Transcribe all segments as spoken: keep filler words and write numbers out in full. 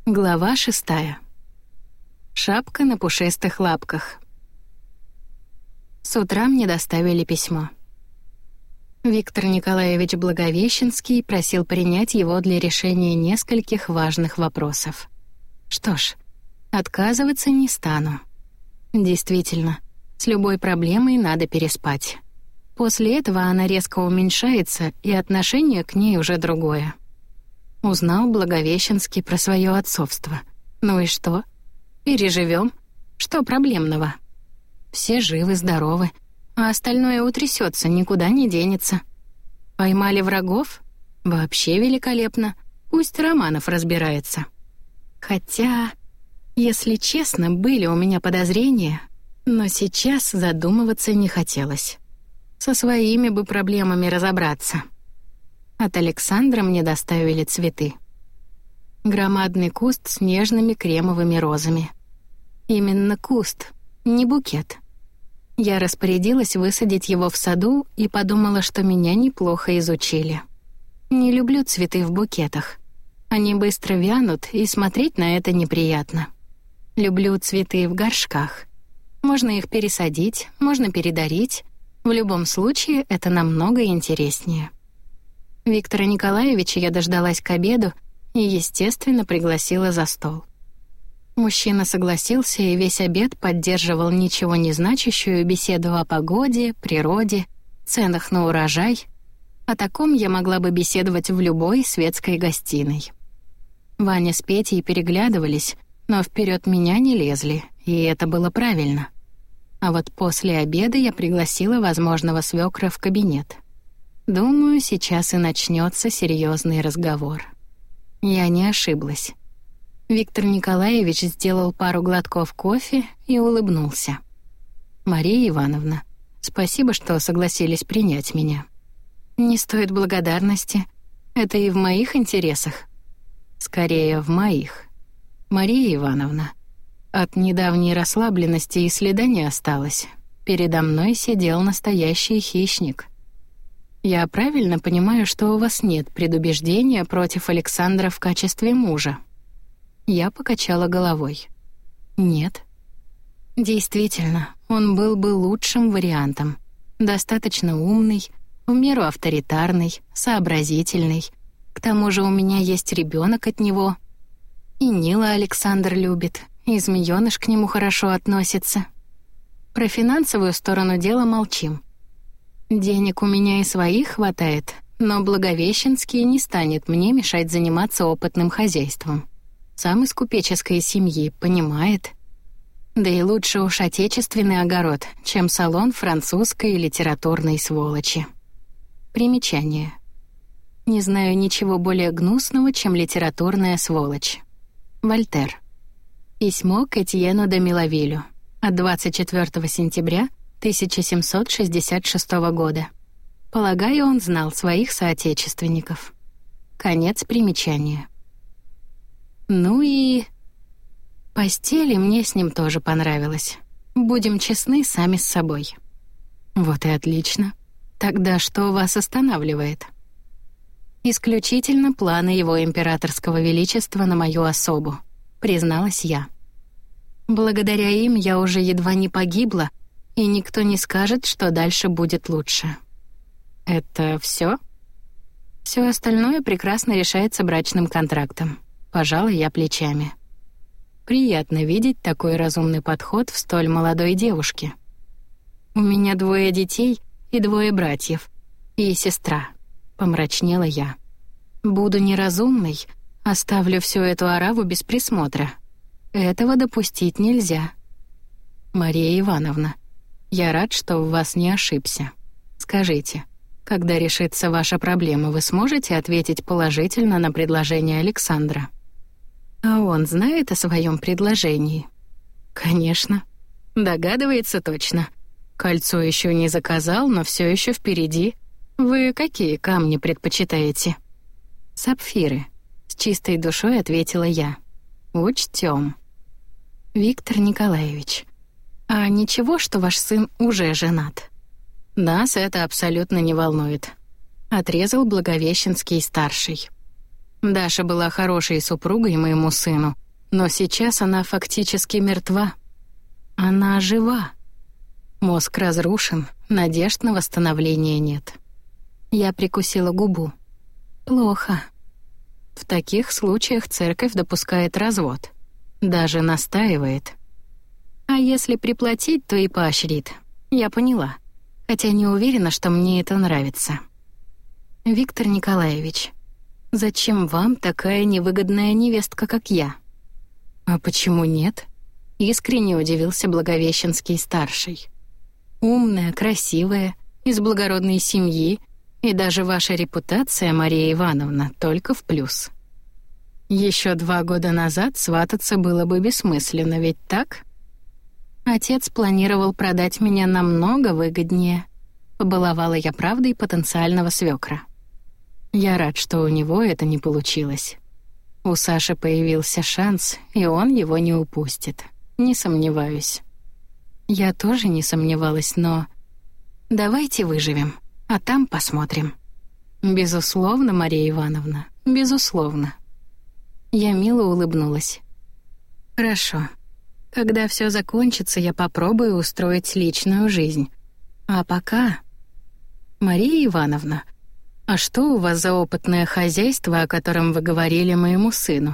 Глава шестая. Шапка на пушистых лапках. С утра мне доставили письмо. Виктор Николаевич Благовещенский просил принять его для решения нескольких важных вопросов. Что ж, отказываться не стану. Действительно, с любой проблемой надо переспать. После этого она резко уменьшается, и отношение к ней уже другое. Узнал Благовещенский про свое отцовство. Ну и что? Переживем. Что проблемного? Все живы-здоровы, а остальное утрясется, никуда не денется. Поймали врагов? Вообще великолепно. Пусть Романов разбирается. Хотя, если честно, были у меня подозрения, но сейчас задумываться не хотелось. Со своими бы проблемами разобраться. От Александра мне доставили цветы. Громадный куст с нежными кремовыми розами. Именно куст, не букет. Я распорядилась высадить его в саду и подумала, что меня неплохо изучили. Не люблю цветы в букетах. Они быстро вянут, и смотреть на это неприятно. Люблю цветы в горшках. Можно их пересадить, можно передарить. В любом случае, это намного интереснее. Виктора Николаевича я дождалась к обеду и, естественно, пригласила за стол. Мужчина согласился и весь обед поддерживал ничего не значащую беседу о погоде, природе, ценах на урожай. О таком я могла бы беседовать в любой светской гостиной. Ваня с Петей переглядывались, но вперед меня не лезли, и это было правильно. А вот после обеда я пригласила возможного свекра в кабинет. Думаю, сейчас и начнется серьезный разговор. Я не ошиблась. Виктор Николаевич сделал пару глотков кофе и улыбнулся. «Мария Ивановна, спасибо, что согласились принять меня. Не стоит благодарности. Это и в моих интересах. Скорее, в моих. Мария Ивановна, от недавней расслабленности и следа не осталось. Передо мной сидел настоящий хищник. Я правильно понимаю, что у вас нет предубеждения против Александра в качестве мужа?» Я покачала головой. «Нет». Действительно, он был бы лучшим вариантом. Достаточно умный, в меру авторитарный, сообразительный. К тому же у меня есть ребенок от него. И Нила Александр любит, и змеёныш к нему хорошо относится. Про финансовую сторону дела молчим. Денег у меня и своих хватает, но Благовещенский не станет мне мешать заниматься опытным хозяйством. Сам из купеческой семьи, понимает. Да и лучше уж отечественный огород, чем салон французской литературной сволочи. Примечание. Не знаю ничего более гнусного, чем литературная сволочь. Вольтер. Письмо к Этьену де Милавилю от двадцать четвёртого сентября тысяча семьсот шестьдесят шестого года. Полагаю, он знал своих соотечественников. Конец примечания. Ну и... постели мне с ним тоже понравилось. Будем честны сами с собой. Вот и отлично. Тогда что вас останавливает? Исключительно планы его императорского величества на мою особу, призналась я. Благодаря им я уже едва не погибла, и никто не скажет, что дальше будет лучше. Это все? Все остальное прекрасно решается брачным контрактом. Пожалуй, я плечами. Приятно видеть такой разумный подход в столь молодой девушке. У меня двое детей и двое братьев, и сестра. Помрачнела я. Буду неразумной, оставлю всю эту ораву без присмотра. Этого допустить нельзя. Мария Ивановна, я рад, что в вас не ошибся. Скажите, когда решится ваша проблема, вы сможете ответить положительно на предложение Александра? А он знает о своем предложении? Конечно. Догадывается точно. Кольцо еще не заказал, но все еще впереди. Вы какие камни предпочитаете? Сапфиры. С чистой душой ответила я. Учтем. Виктор Николаевич, а ничего, что ваш сын уже женат? Нас это абсолютно не волнует. Отрезал Благовещенский-старший. Даша была хорошей супругой моему сыну, Но сейчас она фактически мертва. Она жива. Мозг разрушен, надежд на восстановление нет. Я прикусила губу. Плохо. В таких случаях церковь допускает развод. Даже настаивает. А если приплатить, то и поощрит. Я поняла. Хотя не уверена, что мне это нравится. Виктор Николаевич, зачем вам такая невыгодная невестка, как я? А почему нет? Искренне удивился Благовещенский-старший. Умная, красивая, из благородной семьи, и даже ваша репутация, Мария Ивановна, только в плюс. Еще два года назад свататься было бы бессмысленно, ведь так? Отец планировал продать меня намного выгоднее. Побаловала я правдой потенциального свекра. Я рад, что у него это не получилось. У Саши появился шанс, и он его не упустит. Не сомневаюсь. Я тоже не сомневалась, но... Давайте выживем, а там посмотрим. Безусловно, Мария Ивановна, безусловно. Я мило улыбнулась. Хорошо. Когда все закончится, я попробую устроить личную жизнь. А пока... Мария Ивановна, а что у вас за опытное хозяйство, о котором вы говорили моему сыну?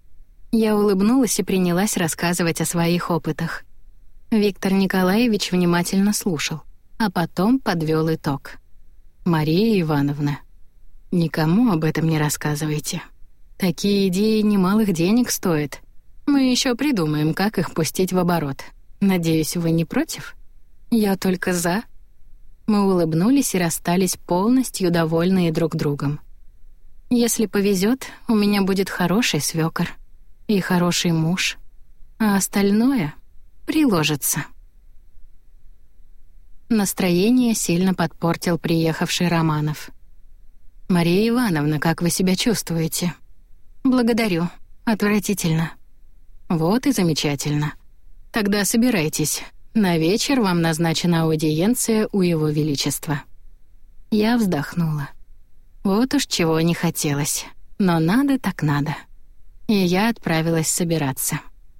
Я улыбнулась и принялась рассказывать о своих опытах. Виктор Николаевич внимательно слушал, а потом подвёл итог. Мария Ивановна, никому об этом не рассказывайте. Такие идеи немалых денег стоят. Мы еще придумаем, как их пустить в оборот. Надеюсь, вы не против? Я только за. Мы улыбнулись и расстались полностью довольные друг другом. Если повезет, у меня будет хороший свёкор и хороший муж, а остальное приложится. Настроение сильно подпортил приехавший Романов. «Мария Ивановна, как вы себя чувствуете?» «Благодарю. Отвратительно». «Вот и замечательно. Тогда собирайтесь. На вечер вам назначена аудиенция у Его Величества». Я вздохнула. Вот уж чего не хотелось. Но надо так надо. И я отправилась собираться.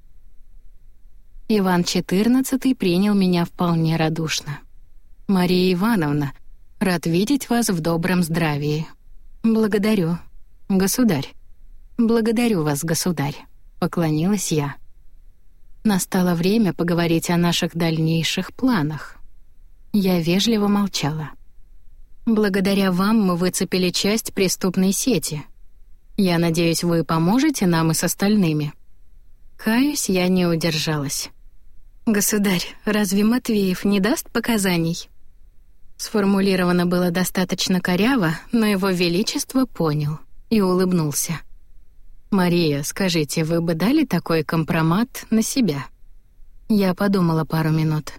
Иван четырнадцатый принял меня вполне радушно. «Мария Ивановна, рад видеть вас в добром здравии». «Благодарю, государь». «Благодарю вас, государь», — поклонилась я. Настало время поговорить о наших дальнейших планах. Я вежливо молчала. «Благодаря вам мы выцепили часть преступной сети. Я надеюсь, вы поможете нам и с остальными». Каюсь, я не удержалась. «Государь, разве Матвеев не даст показаний?» Сформулировано было достаточно коряво, но Его Величество понял и улыбнулся. «Мария, скажите, вы бы дали такой компромат на себя?» Я подумала пару минут.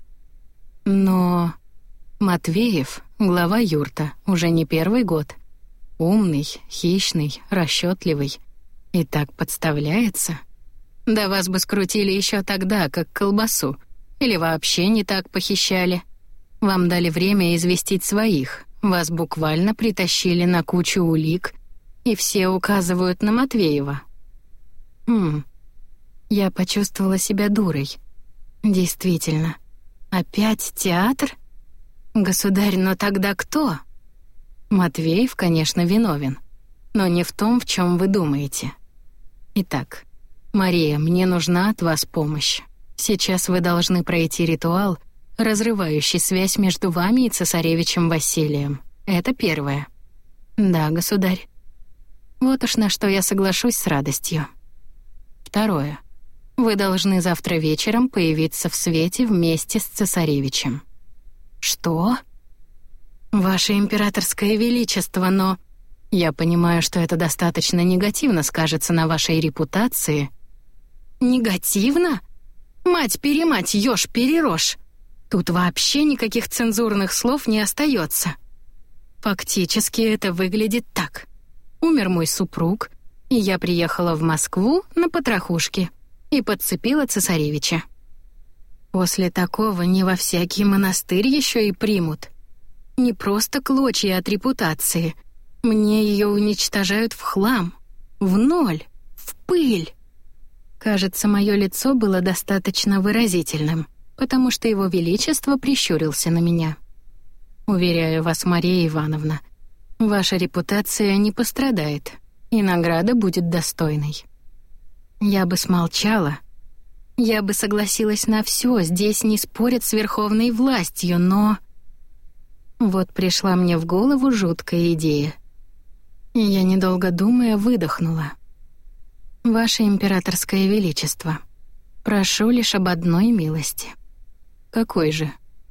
Но Матвеев, глава юрта, уже не первый год. Умный, хищный, расчетливый. И так подставляется. Да вас бы скрутили еще тогда, как колбасу. Или вообще не так похищали. Вам дали время известить своих. Вас буквально притащили на кучу улик, и все указывают на Матвеева. Хм. Я почувствовала себя дурой. Действительно. Опять театр? Государь, но тогда кто? Матвеев, конечно, виновен, но не в том, в чем вы думаете. Итак, Мария, мне нужна от вас помощь. Сейчас вы должны пройти ритуал, разрывающий связь между вами и цесаревичем Василием. Это первое. Да, государь. Вот уж на что я соглашусь с радостью. Второе. Вы должны завтра вечером появиться в свете вместе с цесаревичем. Что? Ваше императорское величество, но... Я понимаю, что это достаточно негативно скажется на вашей репутации. Негативно? Мать-перемать, ёж-перерожь. Тут вообще никаких цензурных слов не остается. Фактически это выглядит так. Умер мой супруг, и я приехала в Москву на потрохушки и подцепила цесаревича. После такого не во всякий монастырь еще и примут. Не просто клочья от репутации. Мне ее уничтожают в хлам, в ноль, в пыль. Кажется, мое лицо было достаточно выразительным, потому что его величество прищурился на меня. «Уверяю вас, Мария Ивановна, ваша репутация не пострадает, и награда будет достойной». Я бы смолчала, я бы согласилась на все, здесь не спорят с верховной властью, но... Вот пришла мне в голову жуткая идея. И я, недолго думая, выдохнула. «Ваше императорское величество, прошу лишь об одной милости». «Какой же?»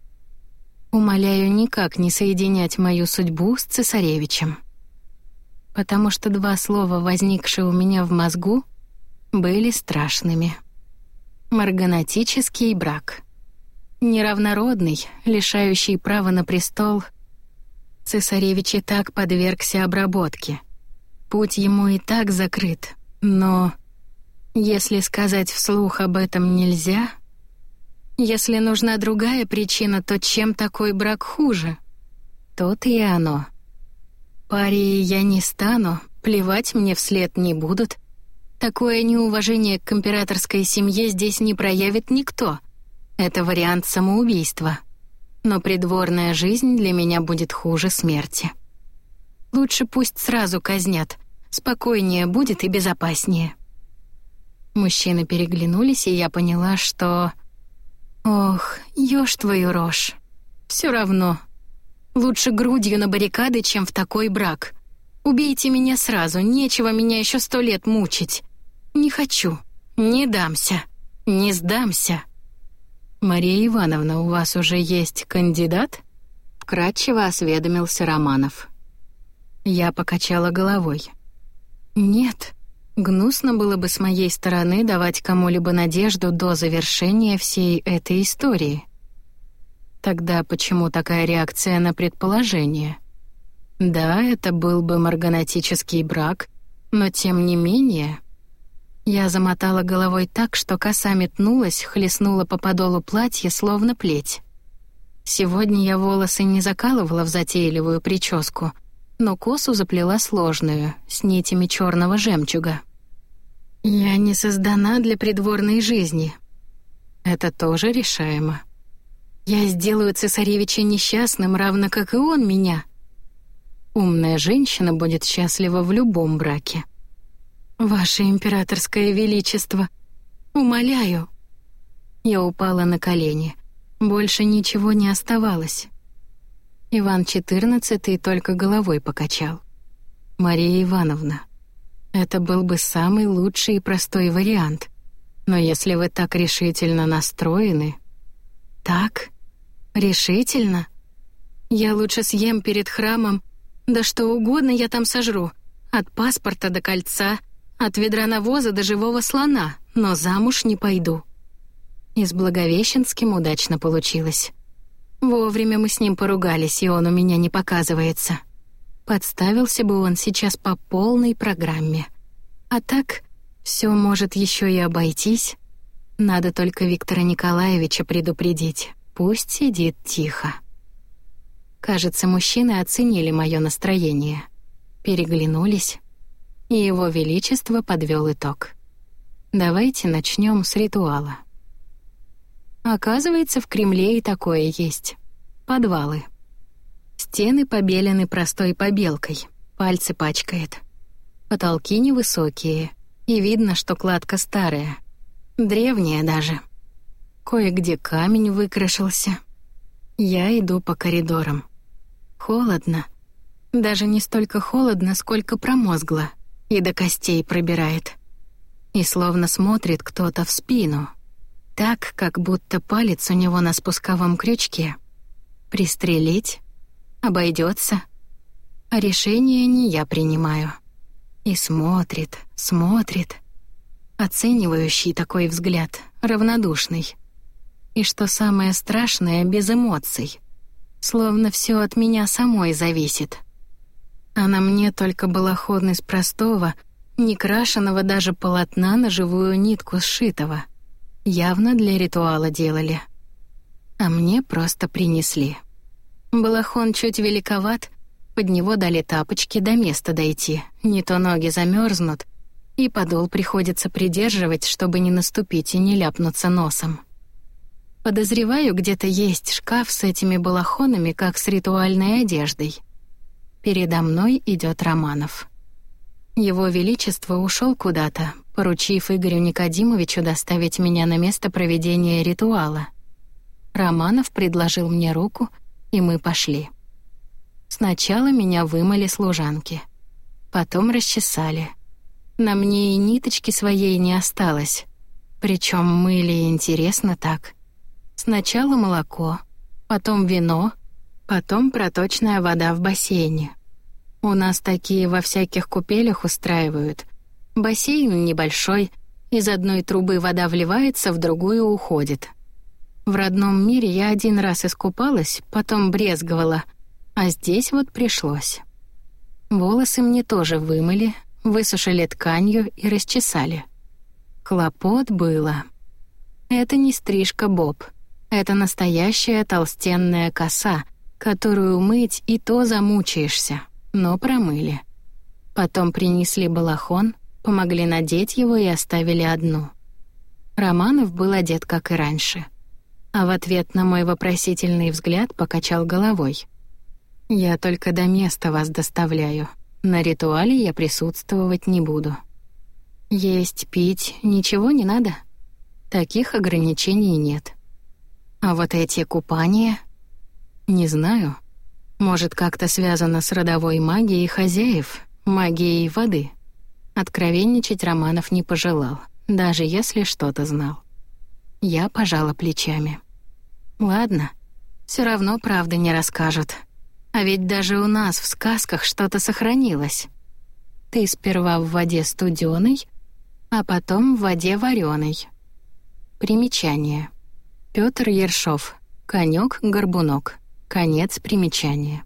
«Умоляю никак не соединять мою судьбу с цесаревичем». Потому что два слова, возникшие у меня в мозгу, были страшными. Марганатический брак. Неравнородный, лишающий права на престол. Цесаревич и так подвергся обработке. Путь ему и так закрыт, но... Если сказать вслух об этом нельзя... Если нужна другая причина, то чем такой брак хуже? То-то и оно. Парией я не стану, плевать мне вслед не будут. Такое неуважение к императорской семье здесь не проявит никто. Это вариант самоубийства. Но придворная жизнь для меня будет хуже смерти. Лучше пусть сразу казнят. Спокойнее будет и безопаснее. Мужчины переглянулись, и я поняла, что... Ох, ешь твою рожь. Все равно. Лучше грудью на баррикады, чем в такой брак. Убейте меня сразу, нечего меня еще сто лет мучить. Не хочу, не дамся, не сдамся. «Мария Ивановна, у вас уже есть кандидат?» — вкратчиво осведомился Романов. Я покачала головой. «Нет, гнусно было бы с моей стороны давать кому-либо надежду до завершения всей этой истории». Тогда почему такая реакция на предположение? Да, это был бы марганатический брак, но тем не менее... Я замотала головой так, что коса метнулась, хлестнула по подолу платья, словно плеть. Сегодня я волосы не закалывала в затейливую прическу, но косу заплела сложную, с нитями черного жемчуга. Я не создана для придворной жизни. Это тоже решаемо. Я сделаю цесаревича несчастным, равно как и он меня. Умная женщина будет счастлива в любом браке. «Ваше императорское величество, умоляю». Я упала на колени. Больше ничего не оставалось. Иван четырнадцатый только головой покачал. «Мария Ивановна, это был бы самый лучший и простой вариант. Но если вы так решительно настроены...» «Так? Решительно? Я лучше съем перед храмом, да что угодно я там сожру, от паспорта до кольца, от ведра навоза до живого слона, но замуж не пойду». И с Благовещенским удачно получилось. Вовремя мы с ним поругались, и он у меня не показывается. Подставился бы он сейчас по полной программе. А так, все может еще и обойтись. Надо только Виктора Николаевича предупредить. Пусть сидит тихо. Кажется, мужчины оценили мое настроение. Переглянулись, и его величество подвел итог. Давайте начнем с ритуала. Оказывается, в Кремле и такое есть. Подвалы. Стены побелены простой побелкой, пальцы пачкает. Потолки невысокие, и видно, что кладка старая. Древняя даже. Кое-где камень выкрашился. Я иду по коридорам. Холодно. Даже не столько холодно, сколько промозгло, и до костей пробирает. И словно смотрит кто-то в спину. Так, как будто палец у него на спусковом крючке. Пристрелить? Обойдется. А решение не я принимаю. И смотрит, смотрит. Оценивающий такой взгляд, равнодушный. И что самое страшное, без эмоций. Словно все от меня самой зависит. А на мне только балахон из простого, не крашеного даже полотна на живую нитку сшитого. Явно для ритуала делали. А мне просто принесли. Балахон чуть великоват, под него дали тапочки до места дойти, не то ноги замерзнут, И подол приходится придерживать, чтобы не наступить и не ляпнуться носом. Подозреваю, где-то есть шкаф с этими балахонами, как с ритуальной одеждой. Передо мной идет Романов. Его Величество ушел куда-то, поручив Игорю Никодимовичу доставить меня на место проведения ритуала. Романов предложил мне руку, и мы пошли. Сначала меня вымыли служанки. Потом расчесали. На мне и ниточки своей не осталось. Причем мыли интересно так. Сначала молоко, потом вино, потом проточная вода в бассейне. У нас такие во всяких купелях устраивают. Бассейн небольшой, из одной трубы вода вливается, в другую уходит. В родном мире я один раз искупалась, потом брезговала, а здесь вот пришлось. Волосы мне тоже вымыли, высушили тканью и расчесали. Хлопот было. Это не стрижка боб. Это настоящая толстенная коса, которую мыть и то замучаешься, но промыли. Потом принесли балахон, помогли надеть его и оставили одну. Романов был одет, как и раньше. А в ответ на мой вопросительный взгляд покачал головой. «Я только до места вас доставляю. На ритуале я присутствовать не буду. Есть, пить, ничего не надо? Таких ограничений нет. А вот эти купания? Не знаю. Может, как-то связано с родовой магией хозяев, магией воды». Откровенничать Романов не пожелал, даже если что-то знал. Я пожала плечами. Ладно, все равно правды не расскажут. А ведь даже у нас в сказках что-то сохранилось. Ты сперва в воде студеной, а потом в воде вареной. Примечание. Петр Ершов. Конёк-горбунок. Конец примечания.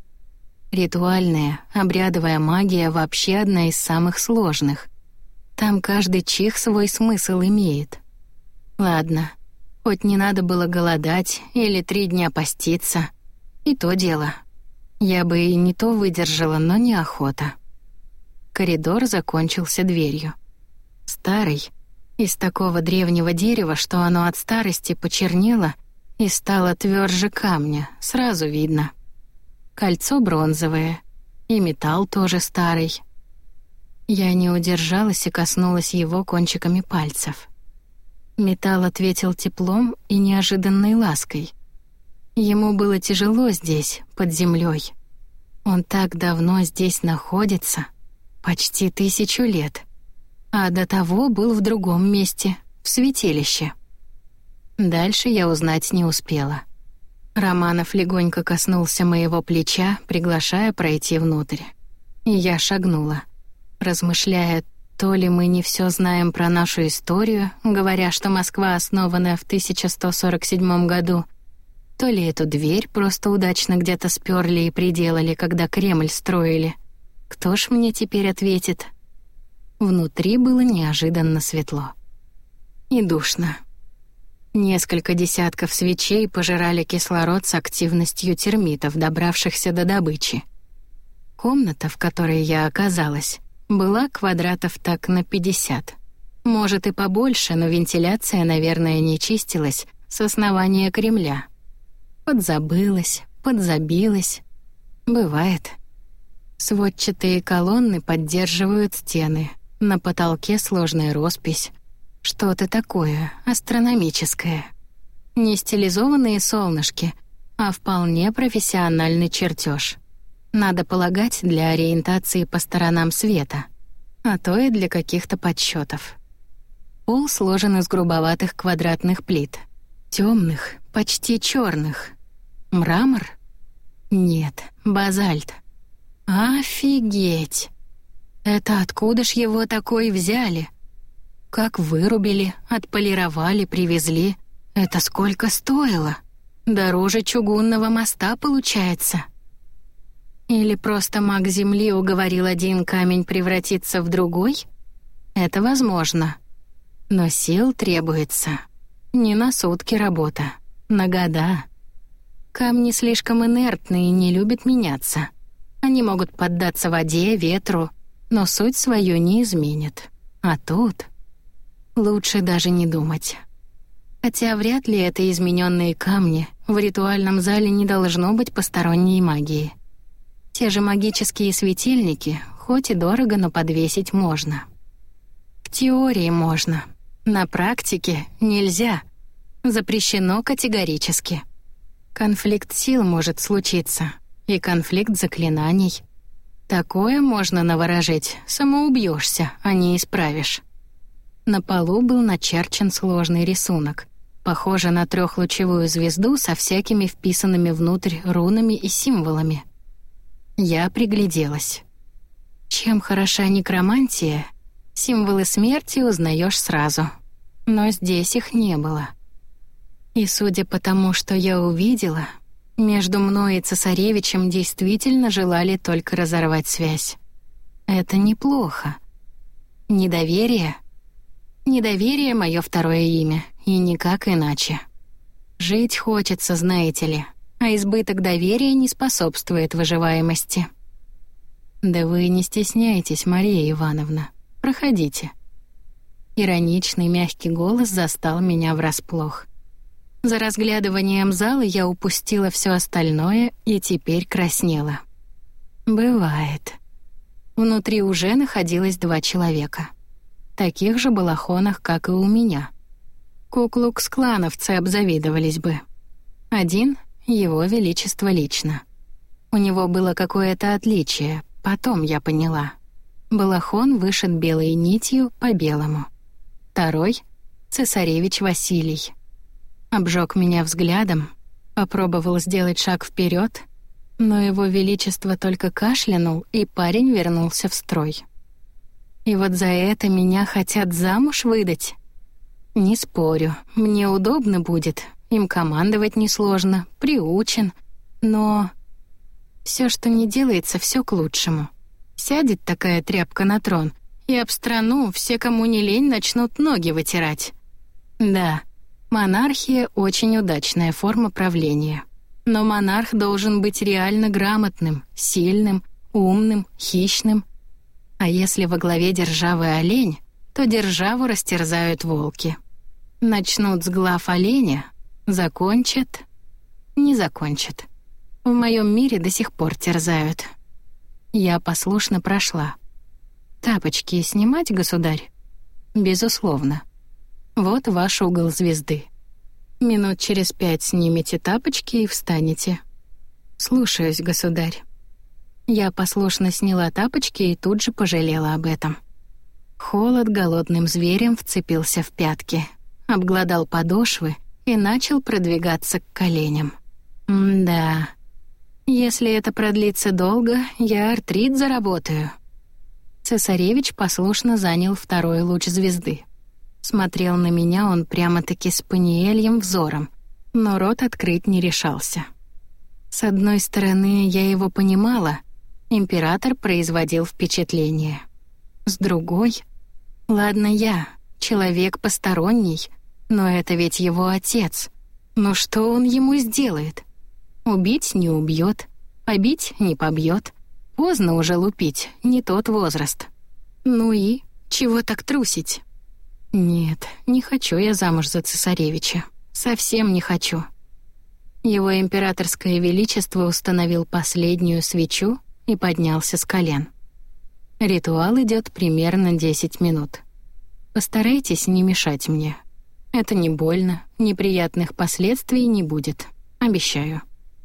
Ритуальная, обрядовая магия вообще одна из самых сложных. Там каждый чих свой смысл имеет. Ладно, хоть не надо было голодать или три дня поститься. И то дело. Я бы и не то выдержала, но неохота. Коридор закончился дверью. Старый, из такого древнего дерева, что оно от старости почернело и стало тверже камня, сразу видно. Кольцо бронзовое, и металл тоже старый. Я не удержалась и коснулась его кончиками пальцев. Металл ответил теплом и неожиданной лаской. Ему было тяжело здесь, под землей. Он так давно здесь находится, почти тысячу лет, а до того был в другом месте, в святилище. Дальше я узнать не успела. Романов легонько коснулся моего плеча, приглашая пройти внутрь. И я шагнула, размышляя, то ли мы не все знаем про нашу историю, говоря, что Москва основана в тысяча сто сорок седьмом году, то ли эту дверь просто удачно где-то сперли и приделали, когда Кремль строили. Кто ж мне теперь ответит? Внутри было неожиданно светло. И душно. Несколько десятков свечей пожирали кислород с активностью термитов, добравшихся до добычи. Комната, в которой я оказалась, была квадратов так на пятьдесят. Может и побольше, но вентиляция, наверное, не чистилась с основания Кремля. Подзабылась, подзабилась. Бывает. Сводчатые колонны поддерживают стены. На потолке сложная роспись. Что-то такое астрономическое. Не стилизованные солнышки, а вполне профессиональный чертеж. Надо полагать, для ориентации по сторонам света, а то и для каких-то подсчетов. Пол сложен из грубоватых квадратных плит. Темных, почти черных. Мрамор? Нет, базальт. Офигеть! Это откуда ж его такой взяли? Как вырубили, отполировали, привезли. Это сколько стоило? Дороже чугунного моста получается. Или просто маг Земли уговорил один камень превратиться в другой? Это возможно. Но сил требуется. Не на сутки работа, на года. Камни слишком инертные и не любят меняться. Они могут поддаться воде, ветру, но суть свою не изменит. А тут лучше даже не думать. Хотя вряд ли это измененные камни, в ритуальном зале не должно быть посторонней магии. Те же магические светильники, хоть и дорого, но подвесить можно. В теории можно, на практике нельзя. Запрещено категорически. Конфликт сил может случиться, и конфликт заклинаний. Такое можно наворожить, самоубьешься, а не исправишь. На полу был начерчен сложный рисунок, похожий на трехлучевую звезду со всякими вписанными внутрь рунами и символами. Я пригляделась. Чем хороша некромантия, символы смерти узнаешь сразу. Но здесь их не было. И судя по тому, что я увидела, между мной и цесаревичем действительно желали только разорвать связь. Это неплохо. Недоверие? Недоверие — мое второе имя, и никак иначе. Жить хочется, знаете ли, а избыток доверия не способствует выживаемости. «Да вы не стесняйтесь, Мария Ивановна. Проходите». Ироничный мягкий голос застал меня врасплох. За разглядыванием зала я упустила все остальное и теперь краснела. Бывает. Внутри уже находилось два человека. Таких же балахонах, как и у меня. Ку-клукс-клановцы обзавидовались бы. Один — его величество лично. У него было какое-то отличие, потом я поняла. Балахон вышит белой нитью по белому. Второй — цесаревич Василий. Обжег меня взглядом, попробовал сделать шаг вперед, но его величество только кашлянул, и парень вернулся в строй. И вот за это меня хотят замуж выдать? Не спорю, мне удобно будет, им командовать несложно, приучен, но все, что не делается, все к лучшему. Сядет такая тряпка на трон, и об страну все, кому не лень, начнут ноги вытирать. Да, монархия — очень удачная форма правления. Но монарх должен быть реально грамотным, сильным, умным, хищным. А если во главе державы олень, то державу растерзают волки. Начнут с глав оленя, закончат, не закончат. В моем мире до сих пор терзают. Я послушно прошла. «Тапочки снимать, государь?» «Безусловно. Вот ваш угол звезды. Минут через пять снимете тапочки и встанете». «Слушаюсь, государь». Я послушно сняла тапочки и тут же пожалела об этом. Холод голодным зверем вцепился в пятки, обглодал подошвы и начал продвигаться к коленям. М-да. Если это продлится долго, я артрит заработаю. Цесаревич послушно занял второй луч звезды. Смотрел на меня он прямо-таки с паниельем взором, но рот открыть не решался. С одной стороны, я его понимала, император производил впечатление. С другой, ладно я, человек посторонний, но это ведь его отец. Ну что он ему сделает? Убить не убьет, побить не побьет. Поздно уже лупить, не тот возраст. Ну и чего так трусить? Нет, не хочу я замуж за цесаревича. Совсем не хочу. Его императорское величество установил последнюю свечу и поднялся с колен. Ритуал идет примерно десять минут. Постарайтесь не мешать мне. Это не больно, неприятных последствий не будет. Обещаю.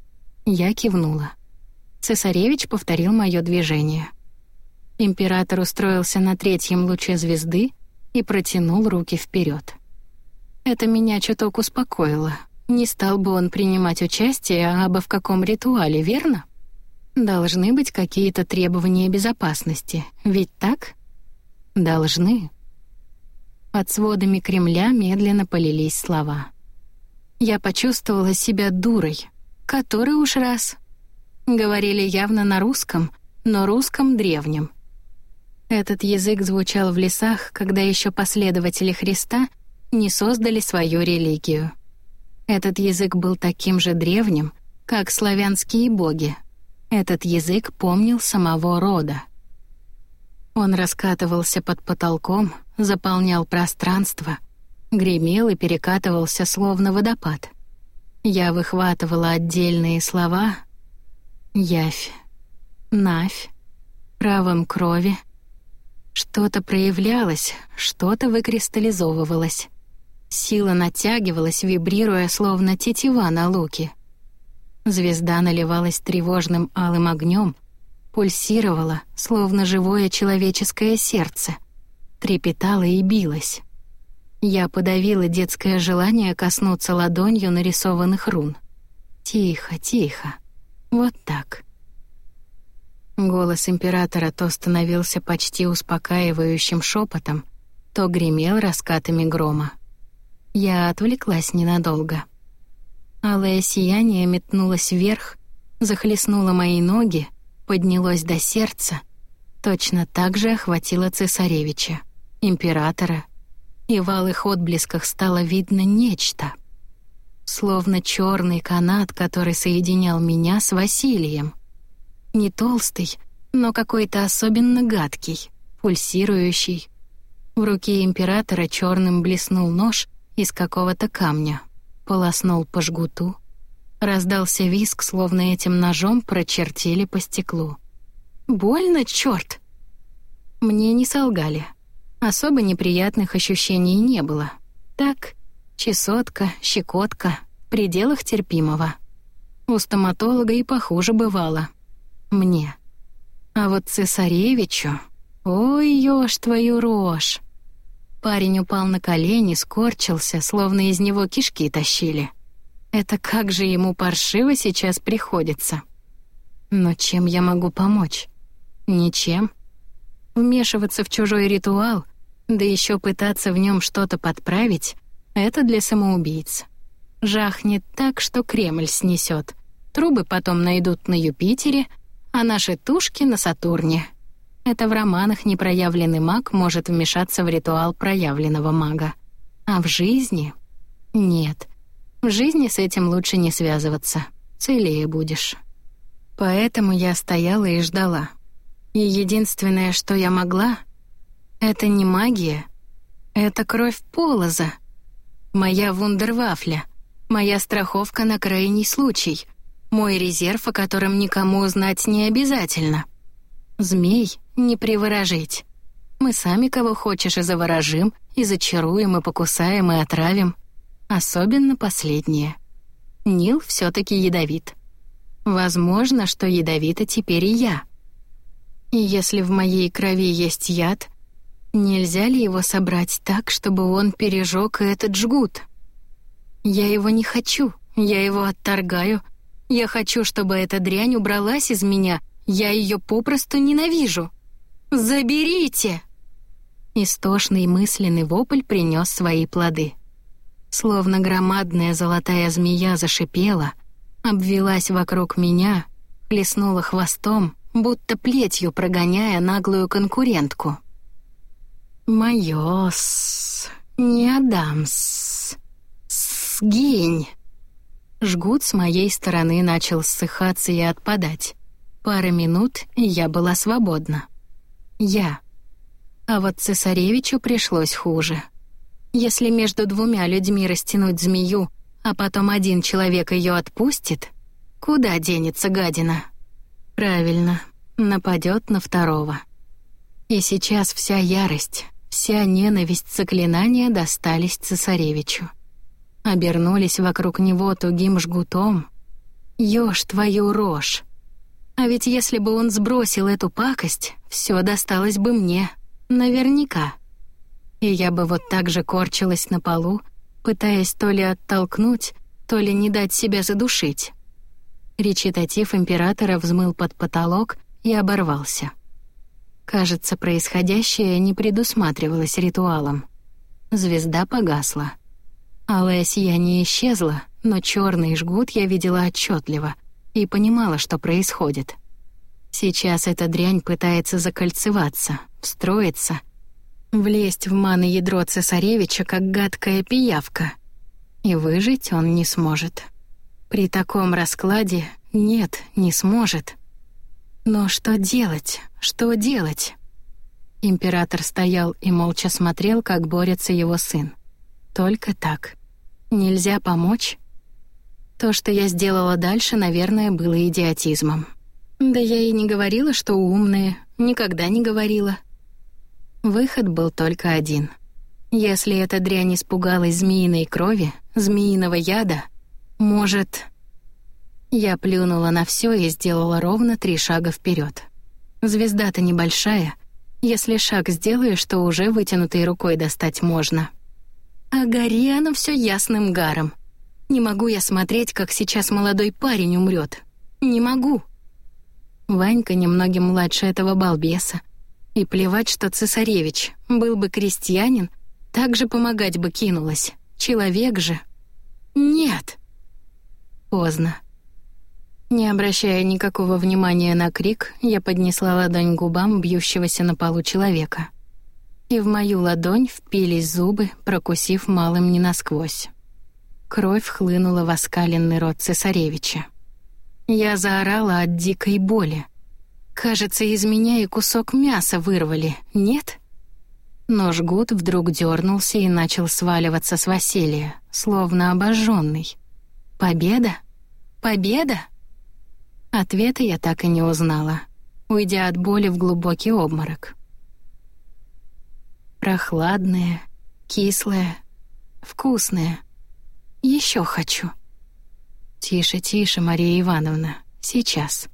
Я кивнула. Цесаревич повторил мое движение. Император устроился на третьем луче звезды и протянул руки вперед. Это меня чуток успокоило. Не стал бы он принимать участие абы в каком ритуале, верно? Должны быть какие-то требования безопасности, ведь так? Должны. Под сводами Кремля медленно полились слова. Я почувствовала себя дурой. Который уж раз. Говорили явно на русском, но русском древнем. Этот язык звучал в лесах, когда еще последователи Христа не создали свою религию. Этот язык был таким же древним, как славянские боги. Этот язык помнил самого рода. Он раскатывался под потолком, заполнял пространство, гремел и перекатывался, словно водопад. Я выхватывала отдельные слова: явь, навь, правом крови. Что-то проявлялось, что-то выкристаллизовывалось. Сила натягивалась, вибрируя, словно тетива на луке. Звезда наливалась тревожным алым огнем, пульсировала, словно живое человеческое сердце, трепетала и билась. Я подавила детское желание коснуться ладонью нарисованных рун. Тихо, тихо. Вот так. Голос императора то становился почти успокаивающим шепотом, то гремел раскатами грома. Я отвлеклась ненадолго. Алое сияние метнулось вверх, захлестнуло мои ноги, поднялось до сердца, точно так же охватило цесаревича, императора, и в алых отблесках стало видно нечто, словно черный канат, который соединял меня с Василием. Не толстый, но какой-то особенно гадкий, пульсирующий. В руке императора черным блеснул нож из какого-то камня, полоснул по жгуту. Раздался визг, словно этим ножом прочертили по стеклу. «Больно, чёрт!» Мне не солгали. Особо неприятных ощущений не было. Так, чесотка, щекотка, в пределах терпимого. У стоматолога и похуже бывало. Мне. А вот цесаревичу... Ой, ёж твою рожь! Парень упал на колени, скорчился, словно из него кишки тащили. Это как же ему паршиво сейчас приходится. Но чем я могу помочь? Ничем. Вмешиваться в чужой ритуал, да еще пытаться в нем что-то подправить — это для самоубийц. Жахнет так, что Кремль снесет. Трубы потом найдут на Юпитере, а наши тушки — на Сатурне. Это в романах непроявленный маг может вмешаться в ритуал проявленного мага. А в жизни? Нет. В жизни с этим лучше не связываться. Целее будешь. Поэтому я стояла и ждала. И единственное, что я могла, это не магия. Это кровь Полоза. Моя вундервафля. Моя страховка на крайний случай. Мой резерв, о котором никому узнать не обязательно. Змей не приворожить. Мы сами кого хочешь и заворожим, и зачаруем, и покусаем, и отравим. Особенно последнее. Нил все-таки ядовит. Возможно, что ядовита теперь и я. И если в моей крови есть яд, нельзя ли его собрать так, чтобы он пережег этот жгут? Я его не хочу, я его отторгаю. Я хочу, чтобы эта дрянь убралась из меня. Я ее попросту ненавижу. Заберите! Истошный мысленный вопль принес свои плоды. Словно громадная золотая змея зашипела, обвилась вокруг меня, хлестнула хвостом, будто плетью прогоняя наглую конкурентку. «Моё-с, не отдам-с, сгинь!» Жгут с моей стороны начал ссыхаться и отпадать. Пара минут, и я была свободна. Я. А вот цесаревичу пришлось хуже. Если между двумя людьми растянуть змею, а потом один человек ее отпустит, куда денется гадина? Правильно, нападет на второго. И сейчас вся ярость, вся ненависть заклинания достались цесаревичу. Обернулись вокруг него тугим жгутом. Ёж твою рожь! А ведь если бы он сбросил эту пакость, все досталось бы мне, наверняка. И я бы вот так же корчилась на полу, пытаясь то ли оттолкнуть, то ли не дать себя задушить. Речитатив императора взмыл под потолок и оборвался. Кажется, происходящее не предусматривалось ритуалом. Звезда погасла. Алое сияние исчезло, но черный жгут я видела отчетливо и понимала, что происходит. Сейчас эта дрянь пытается закольцеваться, встроиться, влезть в маноядро цесаревича, как гадкая пиявка. И выжить он не сможет. При таком раскладе нет, не сможет. Но что делать? Что делать? Император стоял и молча смотрел, как борется его сын. Только так. Нельзя помочь? То, что я сделала дальше, наверное, было идиотизмом. Да я и не говорила, что умная, никогда не говорила. Выход был только один. Если эта дрянь испугалась змеиной крови, змеиного яда, может... Я плюнула на все и сделала ровно три шага вперед. Звезда-то небольшая. Если шаг сделаешь, то уже вытянутой рукой достать можно. А гори оно все ясным гаром. Не могу я смотреть, как сейчас молодой парень умрет. Не могу. Ванька немногим младше этого балбеса. И плевать, что цесаревич. Был бы крестьянин, так же помогать бы кинулась. Человек же. Нет. Поздно. Не обращая никакого внимания на крик, я поднесла ладонь к губам бьющегося на полу человека. И в мою ладонь впились зубы, прокусив малым не насквозь. Кровь хлынула в оскаленный рот цесаревича. Я заорала от дикой боли. Кажется, из меня и кусок мяса вырвали, нет? Но жгут вдруг дернулся и начал сваливаться с Василия, словно обожженный. Победа? Победа? Ответа я так и не узнала, уйдя от боли в глубокий обморок. Прохладное, кислое, вкусное. Еще хочу. Тише, тише, Мария Ивановна, сейчас.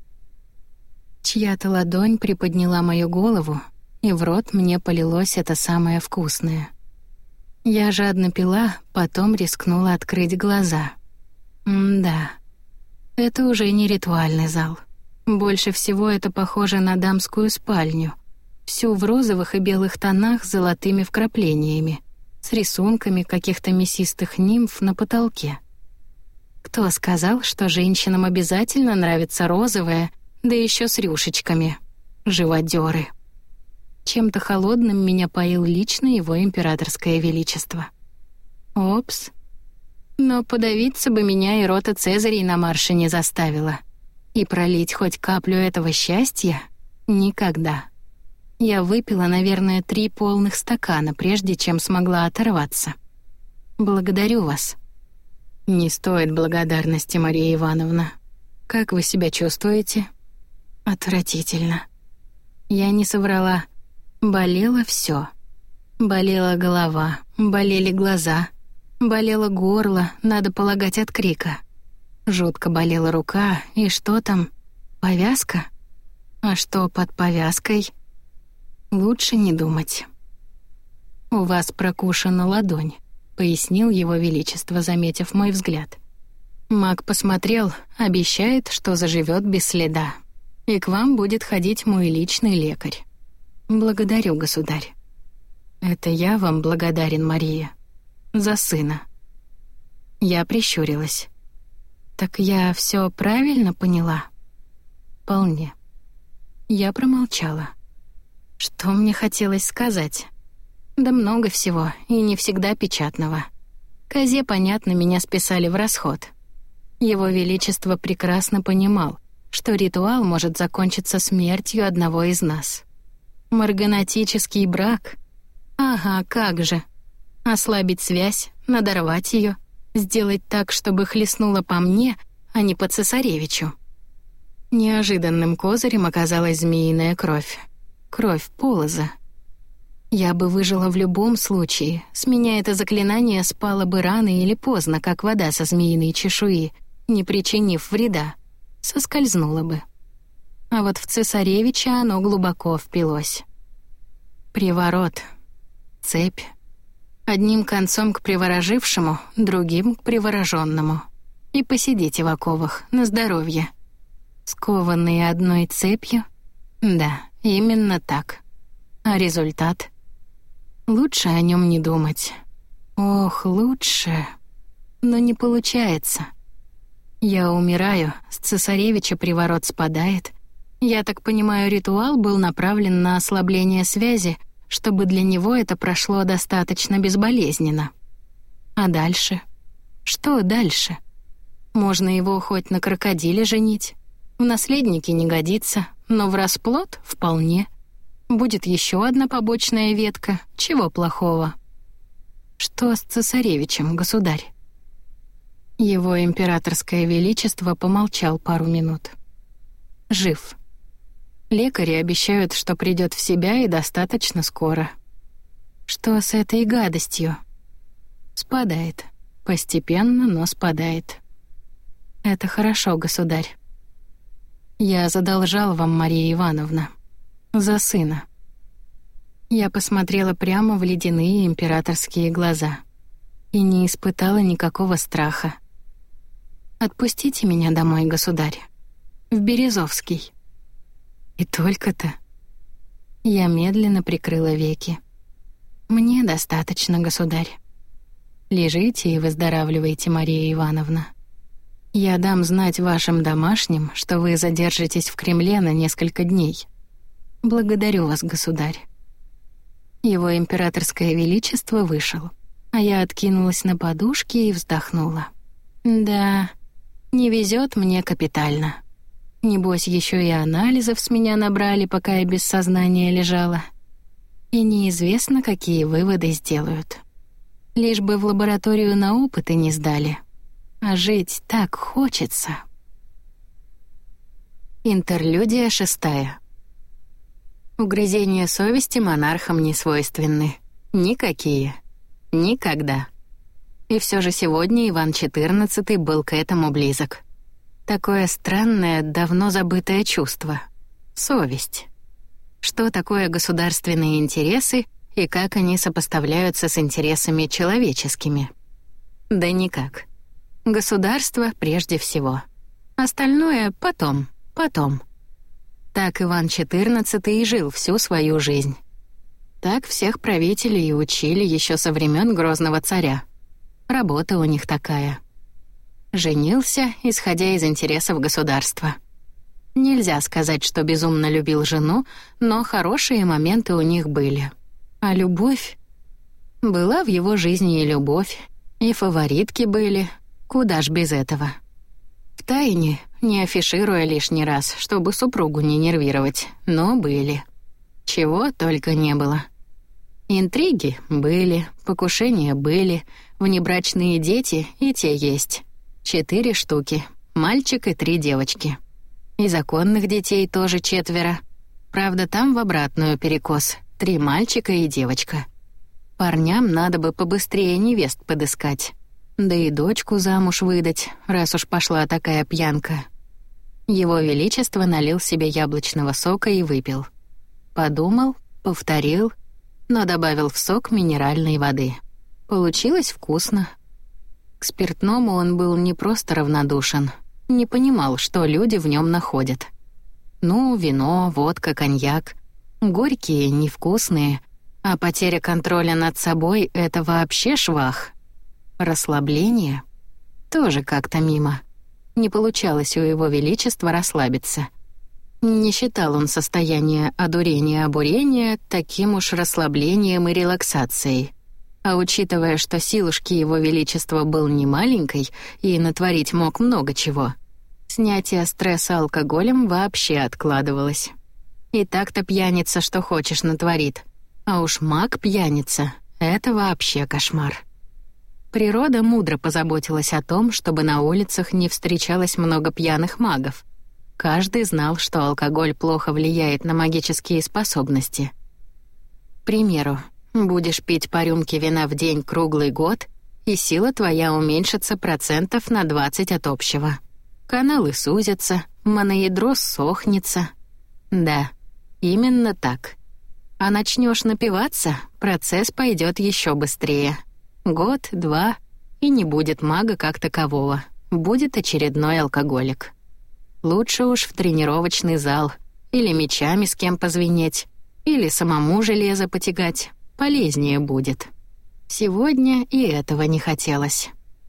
Чья-то ладонь приподняла мою голову, и в рот мне полилось это самое вкусное. Я жадно пила, потом рискнула открыть глаза. М-да. Это уже не ритуальный зал. Больше всего это похоже на дамскую спальню. Всю в розовых и белых тонах с золотыми вкраплениями, с рисунками каких-то мясистых нимф на потолке. Кто сказал, что женщинам обязательно нравится розовое, да еще с рюшечками? Живодеры. Чем-то холодным меня поил лично его императорское величество. Опс. Но подавиться бы меня и рота Цезарей на марше не заставила. И пролить хоть каплю этого счастья — никогда. Я выпила, наверное, три полных стакана, прежде чем смогла оторваться. Благодарю вас. Не стоит благодарности, Мария Ивановна. Как вы себя чувствуете? Отвратительно. Я не соврала. Болело все. Болела голова, болели глаза. Болело горло, надо полагать, от крика. Жутко болела рука, и что там? Повязка? А что под повязкой? Лучше не думать. «У вас прокушена ладонь», — пояснил его величество, заметив мой взгляд. Маг посмотрел, обещает, что заживет без следа. И к вам будет ходить мой личный лекарь. Благодарю, государь. Это я вам благодарен, Мария. За сына. Я прищурилась. Так я все правильно поняла? Вполне. Я промолчала. Что мне хотелось сказать? Да много всего, и не всегда печатного. Козе, понятно, меня списали в расход. Его Величество прекрасно понимал, что ритуал может закончиться смертью одного из нас. Марганатический брак? Ага, как же. Ослабить связь, надорвать ее, сделать так, чтобы хлестнуло по мне, а не по цесаревичу. Неожиданным козырем оказалась змеиная кровь. Кровь Полоза. Я бы выжила в любом случае, с меня это заклинание спало бы рано или поздно, как вода со змеиной чешуи, не причинив вреда, соскользнуло бы. А вот в цесаревича оно глубоко впилось. Приворот. Цепь. Одним концом к приворожившему, другим к привороженному. И посидите в оковах, на здоровье. Скованные одной цепью? Да, именно так. А результат? Лучше о нем не думать. Ох, лучше. Но не получается. Я умираю, с цесаревича приворот спадает. Я так понимаю, ритуал был направлен на ослабление связи, чтобы для него это прошло достаточно безболезненно. А дальше? Что дальше? Можно его хоть на крокодиле женить. В наследники не годится, но в расплод — вполне. Будет еще одна побочная ветка. Чего плохого? Что с цесаревичем, государь? Его императорское величество помолчал пару минут. Жив. Лекари обещают, что придет в себя и достаточно скоро. Что с этой гадостью? Спадает. Постепенно, но спадает. Это хорошо, государь. Я задолжал вам, Мария Ивановна. За сына. Я посмотрела прямо в ледяные императорские глаза и не испытала никакого страха. Отпустите меня домой, государь. В Березовский. И только-то. Я медленно прикрыла веки. Мне достаточно, государь. Лежите и выздоравливайте, Мария Ивановна. Я дам знать вашим домашним, что вы задержитесь в Кремле на несколько дней. Благодарю вас, государь. Его императорское величество вышел, а я откинулась на подушке и вздохнула. Да, не везет мне капитально. Небось, еще и анализов с меня набрали, пока я без сознания лежала. И неизвестно, какие выводы сделают. Лишь бы в лабораторию на опыты не сдали. А жить так хочется. Интерлюдия шестая. Угрызения совести монархам не свойственны. Никакие. Никогда. И все же сегодня Иван четырнадцатый был к этому близок. Такое странное, давно забытое чувство. Совесть. Что такое государственные интересы и как они сопоставляются с интересами человеческими? Да никак. Государство прежде всего. Остальное потом, потом. Так Иван четырнадцатый и жил всю свою жизнь. Так всех правителей и учили еще со времен Грозного царя. Работа у них такая. Женился, исходя из интересов государства. Нельзя сказать, что безумно любил жену, но хорошие моменты у них были. А любовь? Была в его жизни и любовь, и фаворитки были. Куда ж без этого? Втайне, не афишируя лишний раз, чтобы супругу не нервировать, но были. Чего только не было. Интриги были, покушения были, внебрачные дети и те есть. Четыре штуки, мальчик и три девочки. И законных детей тоже четверо. Правда, там в обратную перекос. Три мальчика и девочка. Парням надо бы побыстрее невест подыскать. Да и дочку замуж выдать, раз уж пошла такая пьянка. Его Величество налил себе яблочного сока и выпил. Подумал, повторил, но добавил в сок минеральной воды. Получилось вкусно. К спиртному он был не просто равнодушен, не понимал, что люди в нем находят. Ну, вино, водка, коньяк. Горькие, невкусные, а потеря контроля над собой — это вообще швах. Расслабление? Тоже как-то мимо. Не получалось у его величества расслабиться. Не считал он состояние одурения-обурения таким уж расслаблением и релаксацией. А учитывая, что силушки его величества был не маленькой и натворить мог много чего, снятие стресса алкоголем вообще откладывалось. И так-то пьяница что хочешь натворит. А уж маг-пьяница — это вообще кошмар. Природа мудро позаботилась о том, чтобы на улицах не встречалось много пьяных магов. Каждый знал, что алкоголь плохо влияет на магические способности. К примеру, будешь пить по рюмке вина в день круглый год, и сила твоя уменьшится процентов на двадцать от общего. Каналы сузятся, моноядро ссохнется. Да, именно так. А начнешь напиваться, процесс пойдет еще быстрее. Год, два, и не будет мага как такового. Будет очередной алкоголик. Лучше уж в тренировочный зал, или мечами с кем позвенеть, или самому железо потягать. Полезнее будет. Сегодня и этого не хотелось.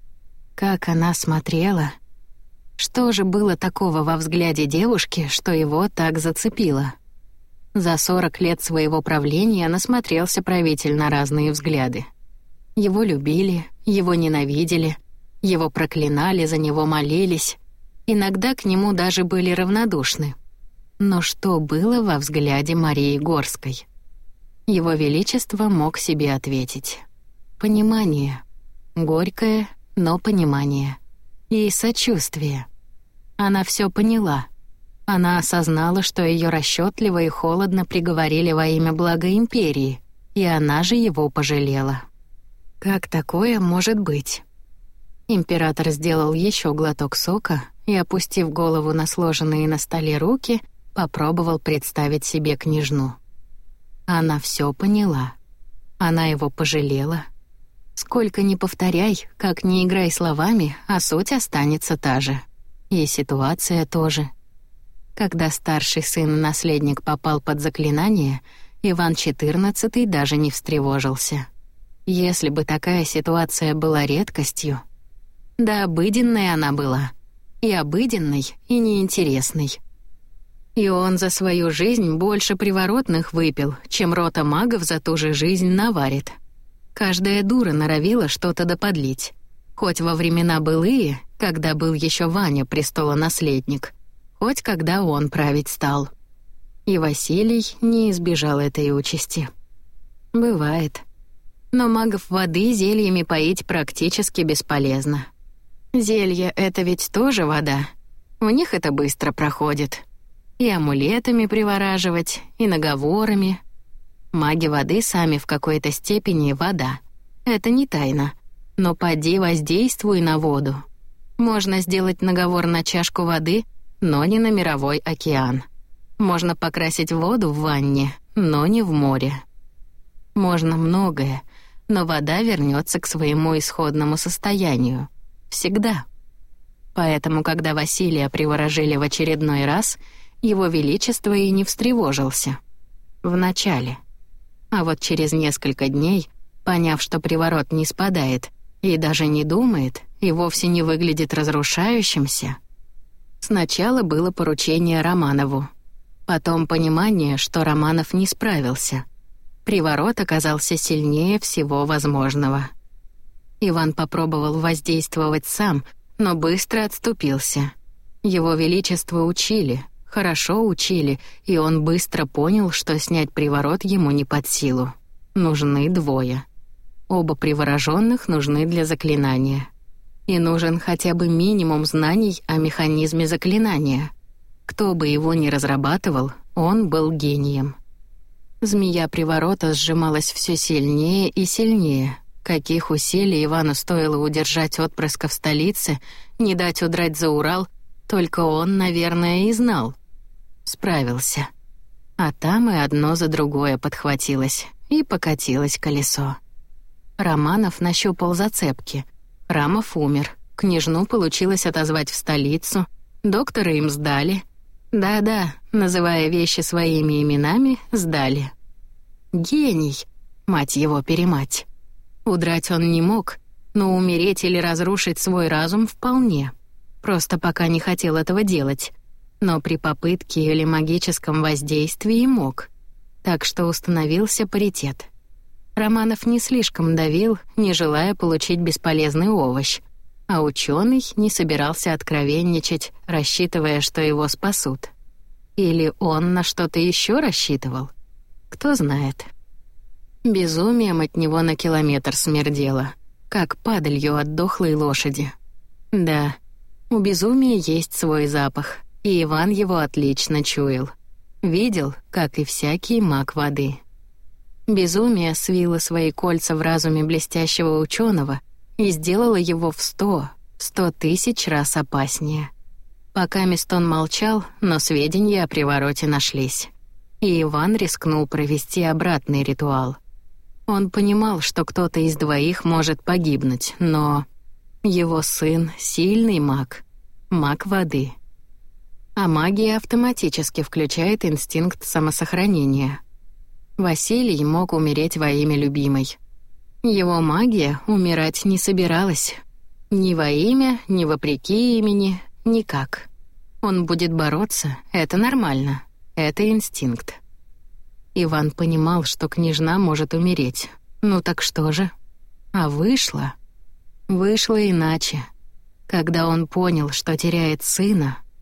Как она смотрела. Что же было такого во взгляде девушки, что его так зацепило? За сорок лет своего правления насмотрелся правитель на разные взгляды. Его любили, его ненавидели, его проклинали, за него молились. Иногда к нему даже были равнодушны. Но что было во взгляде Марии Горской? Его Величество мог себе ответить. Понимание. Горькое, но понимание. И сочувствие. Она все поняла. Она осознала, что ее расчетливо и холодно приговорили во имя блага империи, и она же его пожалела. Как такое может быть? Император сделал еще глоток сока и, опустив голову на сложенные на столе руки, попробовал представить себе княжну. Она все поняла. Она его пожалела. Сколько ни повторяй, как ни играй словами, а суть останется та же. И ситуация тоже. Когда старший сын и наследник попал под заклинание, Иван четырнадцатый даже не встревожился. Если бы такая ситуация была редкостью... Да обыденной она была. И обыденной, и неинтересной. И он за свою жизнь больше приворотных выпил, чем рота магов за ту же жизнь наварит. Каждая дура норовила что-то доподлить. Хоть во времена былые, когда был еще Ваня престолонаследник, хоть когда он править стал. И Василий не избежал этой участи. Бывает. Но магов воды зельями поить практически бесполезно. Зелье — это ведь тоже вода. У них это быстро проходит. И амулетами привораживать, и наговорами. Маги воды сами в какой-то степени вода. Это не тайна. Но поди воздействуй на воду. Можно сделать наговор на чашку воды, но не на мировой океан. Можно покрасить воду в ванне, но не в море. Можно многое, но вода вернется к своему исходному состоянию. Всегда. Поэтому, когда Василия приворожили в очередной раз, его Величество и не встревожился. Вначале. А вот через несколько дней, поняв, что приворот не спадает и даже не думает, и вовсе не выглядит разрушающимся, сначала было поручение Романову. Потом понимание, что Романов не справился. Приворот оказался сильнее всего возможного. Иван попробовал воздействовать сам, но быстро отступился. Его Величество учили, хорошо учили, и он быстро понял, что снять приворот ему не под силу. Нужны двое. Оба привороженных нужны для заклинания. И нужен хотя бы минимум знаний о механизме заклинания. Кто бы его ни разрабатывал, он был гением. Змея приворота сжималась все сильнее и сильнее. Каких усилий Ивану стоило удержать отпрыска в столице, не дать удрать за Урал, только он, наверное, и знал. Справился. А там и одно за другое подхватилось, и покатилось колесо. Романов нащупал зацепки. Рамов умер, княжну получилось отозвать в столицу, доктора им сдали. Да-да, называя вещи своими именами, сдали. Гений, мать его перемать. Удрать он не мог, но умереть или разрушить свой разум вполне. Просто пока не хотел этого делать. Но при попытке или магическом воздействии мог. Так что установился паритет. Романов не слишком давил, не желая получить бесполезный овощ. А ученый не собирался откровенничать, рассчитывая, что его спасут. Или он на что-то еще рассчитывал? Кто знает. Безумием от него на километр смердело, как падалью от дохлой лошади. Да, у безумия есть свой запах, и Иван его отлично чуял. Видел, как и всякий маг воды. Безумие свило свои кольца в разуме блестящего ученого и сделало его в сто, сто тысяч раз опаснее. Пока Мистон молчал, но сведения о привороте нашлись. И Иван рискнул провести обратный ритуал. Он понимал, что кто-то из двоих может погибнуть, но... Его сын — сильный маг. Маг воды. А магия автоматически включает инстинкт самосохранения. Василий мог умереть во имя любимой. Его магия умирать не собиралась. Ни во имя, ни вопреки имени, никак. Он будет бороться, это нормально. Это инстинкт. Иван понимал, что княжна может умереть. Ну так что же? А вышло. Вышло иначе. Когда он понял, что теряет сына,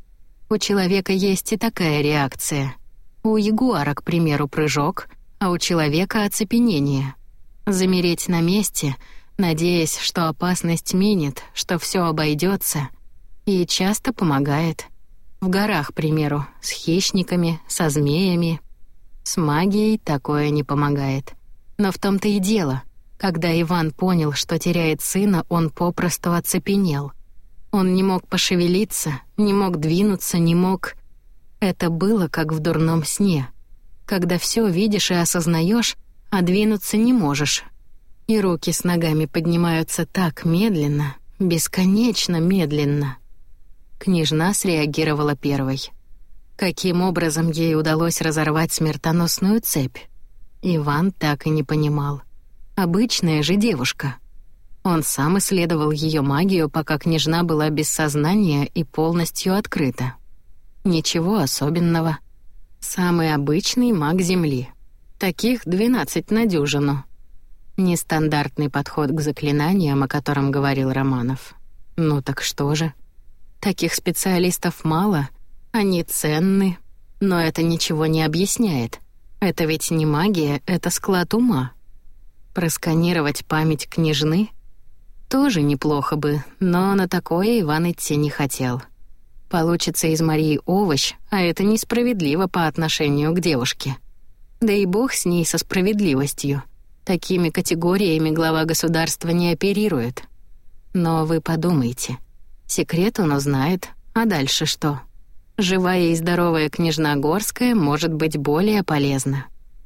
У человека есть и такая реакция. У ягуара, к примеру, прыжок, а у человека оцепенение. Замереть на месте, надеясь, что опасность минет, что все обойдется, и часто помогает. В горах, к примеру, с хищниками, со змеями. С магией такое не помогает. Но в том-то и дело. Когда Иван понял, что теряет сына, он попросту оцепенел. Он не мог пошевелиться, не мог двинуться, не мог... Это было как в дурном сне. Когда все видишь и осознаешь, а двинуться не можешь. И руки с ногами поднимаются так медленно, бесконечно медленно. Княжна среагировала первой. Каким образом ей удалось разорвать смертоносную цепь? Иван так и не понимал. Обычная же девушка. Он сам исследовал ее магию, пока княжна была без сознания и полностью открыта. Ничего особенного. Самый обычный маг Земли. Таких двенадцать на дюжину. Нестандартный подход к заклинаниям, о котором говорил Романов. Ну так что же? Таких специалистов мало, они ценны, но это ничего не объясняет. Это ведь не магия, это склад ума. Просканировать память княжны? Тоже неплохо бы, но на такое Иван идти не хотел. Получится из Марии овощ, а это несправедливо по отношению к девушке. Да и бог с ней со справедливостью. Такими категориями глава государства не оперирует. Но вы подумайте. Секрет он узнает, а дальше что? Живая и здоровая княжна Горская может быть более полезна.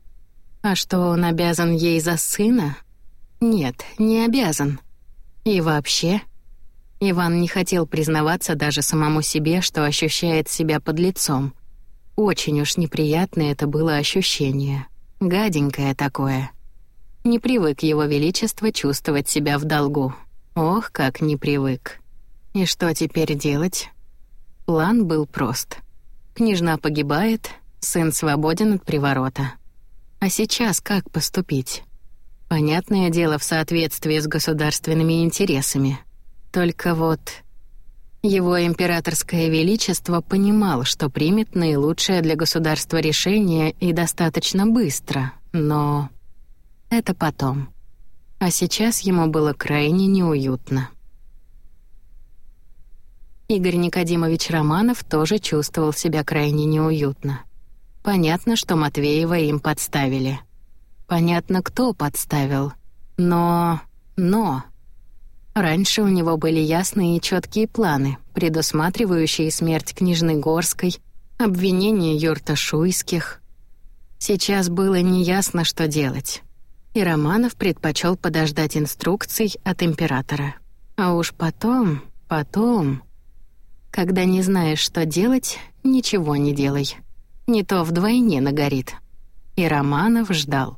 А что он обязан ей за сына? Нет, не обязан. И вообще... Иван не хотел признаваться даже самому себе, что ощущает себя подлецом. Очень уж неприятное это было ощущение. Гаденькое такое. Не привык его величество чувствовать себя в долгу. Ох, как не привык. И что теперь делать? План был прост. Княжна погибает, сын свободен от приворота. А сейчас как поступить? Понятное дело, в соответствии с государственными интересами. Только вот... Его императорское величество понимал, что примет наилучшее для государства решение и достаточно быстро, но... Это потом. А сейчас ему было крайне неуютно. Игорь Никодимович Романов тоже чувствовал себя крайне неуютно. Понятно, что Матвеева им подставили. Понятно, кто подставил. Но... Но... Раньше у него были ясные и четкие планы, предусматривающие смерть княжны Горской, обвинение юрта Шуйских. Сейчас было неясно, что делать. И Романов предпочел подождать инструкций от императора. А уж потом, потом... Когда не знаешь, что делать, ничего не делай. Не то вдвойне нагорит. И Романов ждал.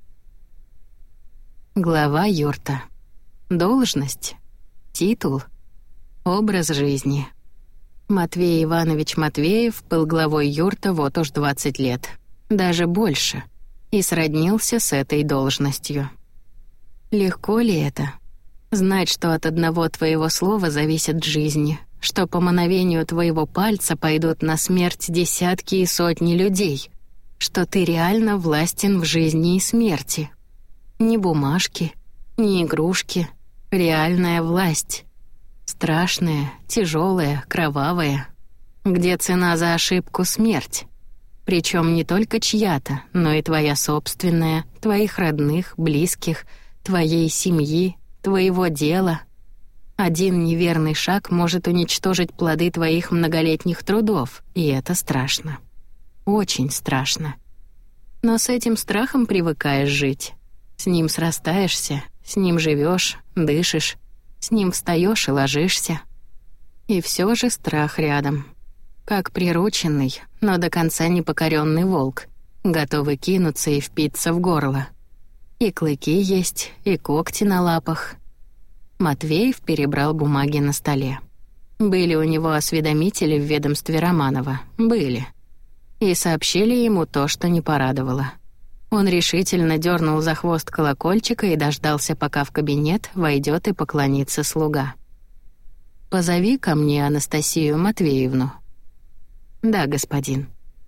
Глава юрта. Должность, титул, образ жизни. Матвей Иванович Матвеев был главой юрта вот уж двадцать лет, даже больше, и сроднился с этой должностью. Легко ли это? Знать, что от одного твоего слова зависят жизни, что по мановению твоего пальца пойдут на смерть десятки и сотни людей, что ты реально властен в жизни и смерти. Ни бумажки, ни игрушки, реальная власть. Страшная, тяжелая, кровавая. Где цена за ошибку — смерть. Причем не только чья-то, но и твоя собственная, твоих родных, близких, твоей семьи, твоего дела. Один неверный шаг может уничтожить плоды твоих многолетних трудов, и это страшно. Очень страшно. Но с этим страхом привыкаешь жить. С ним срастаешься, с ним живешь, дышишь, с ним встаешь и ложишься. И все же страх рядом. Как прирученный, но до конца непокоренный волк, готовый кинуться и впиться в горло. И клыки есть, и когти на лапах. Матвеев перебрал бумаги на столе. Были у него осведомители в ведомстве Романова. Были. И сообщили ему то, что не порадовало. Он решительно дернул за хвост колокольчика и дождался, пока в кабинет войдет и поклонится слуга. «Позови ко мне Анастасию Матвеевну». «Да, господин».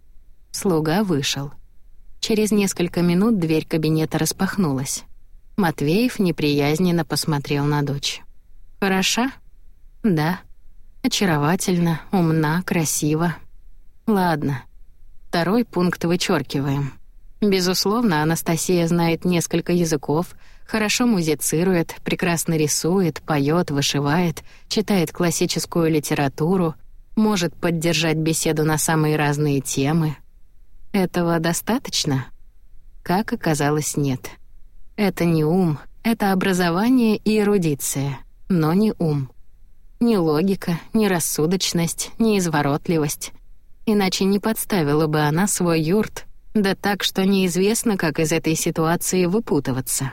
Слуга вышел. Через несколько минут дверь кабинета распахнулась. Матвеев неприязненно посмотрел на дочь. «Хороша?» «Да». «Очаровательно, умна, красива». «Ладно. Второй пункт вычеркиваем. Безусловно, Анастасия знает несколько языков, хорошо музицирует, прекрасно рисует, поет, вышивает, читает классическую литературу, может поддержать беседу на самые разные темы. Этого достаточно? Как оказалось, нет. Это не ум, это образование и эрудиция, но не ум. Ни логика, ни рассудочность, ни изворотливость. Иначе не подставила бы она свой юрт, да так, что неизвестно, как из этой ситуации выпутываться.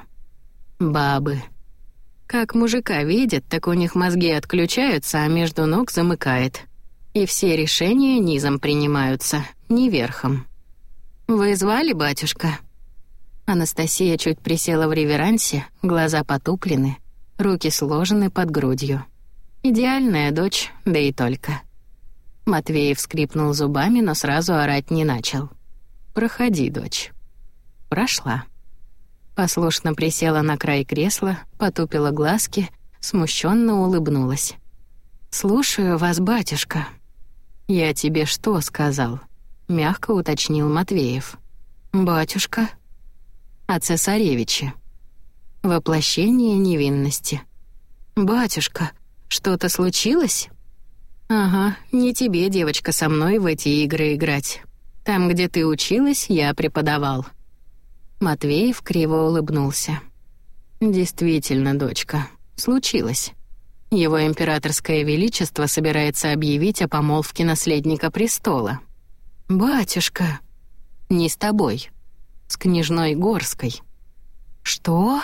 Бабы. Как мужика видят, так у них мозги отключаются, а между ног замыкает. И все решения низом принимаются, не верхом. «Вы звали, батюшка?» Анастасия чуть присела в реверансе, глаза потуплены, руки сложены под грудью. Идеальная дочь, да и только. Матвеев скрипнул зубами, но сразу орать не начал. «Проходи, дочь». Прошла. Послушно присела на край кресла, потупила глазки, смущенно улыбнулась. «Слушаю вас, батюшка». «Я тебе что сказал?» — мягко уточнил Матвеев. «Батюшка?» «О цесаревиче». «Воплощение невинности». «Батюшка, что-то случилось?» «Ага, не тебе, девочка, со мной в эти игры играть. Там, где ты училась, я преподавал». Матвеев криво улыбнулся. «Действительно, дочка, случилось. Его императорское величество собирается объявить о помолвке наследника престола». «Батюшка!» «Не с тобой. С княжной Горской». «Что?»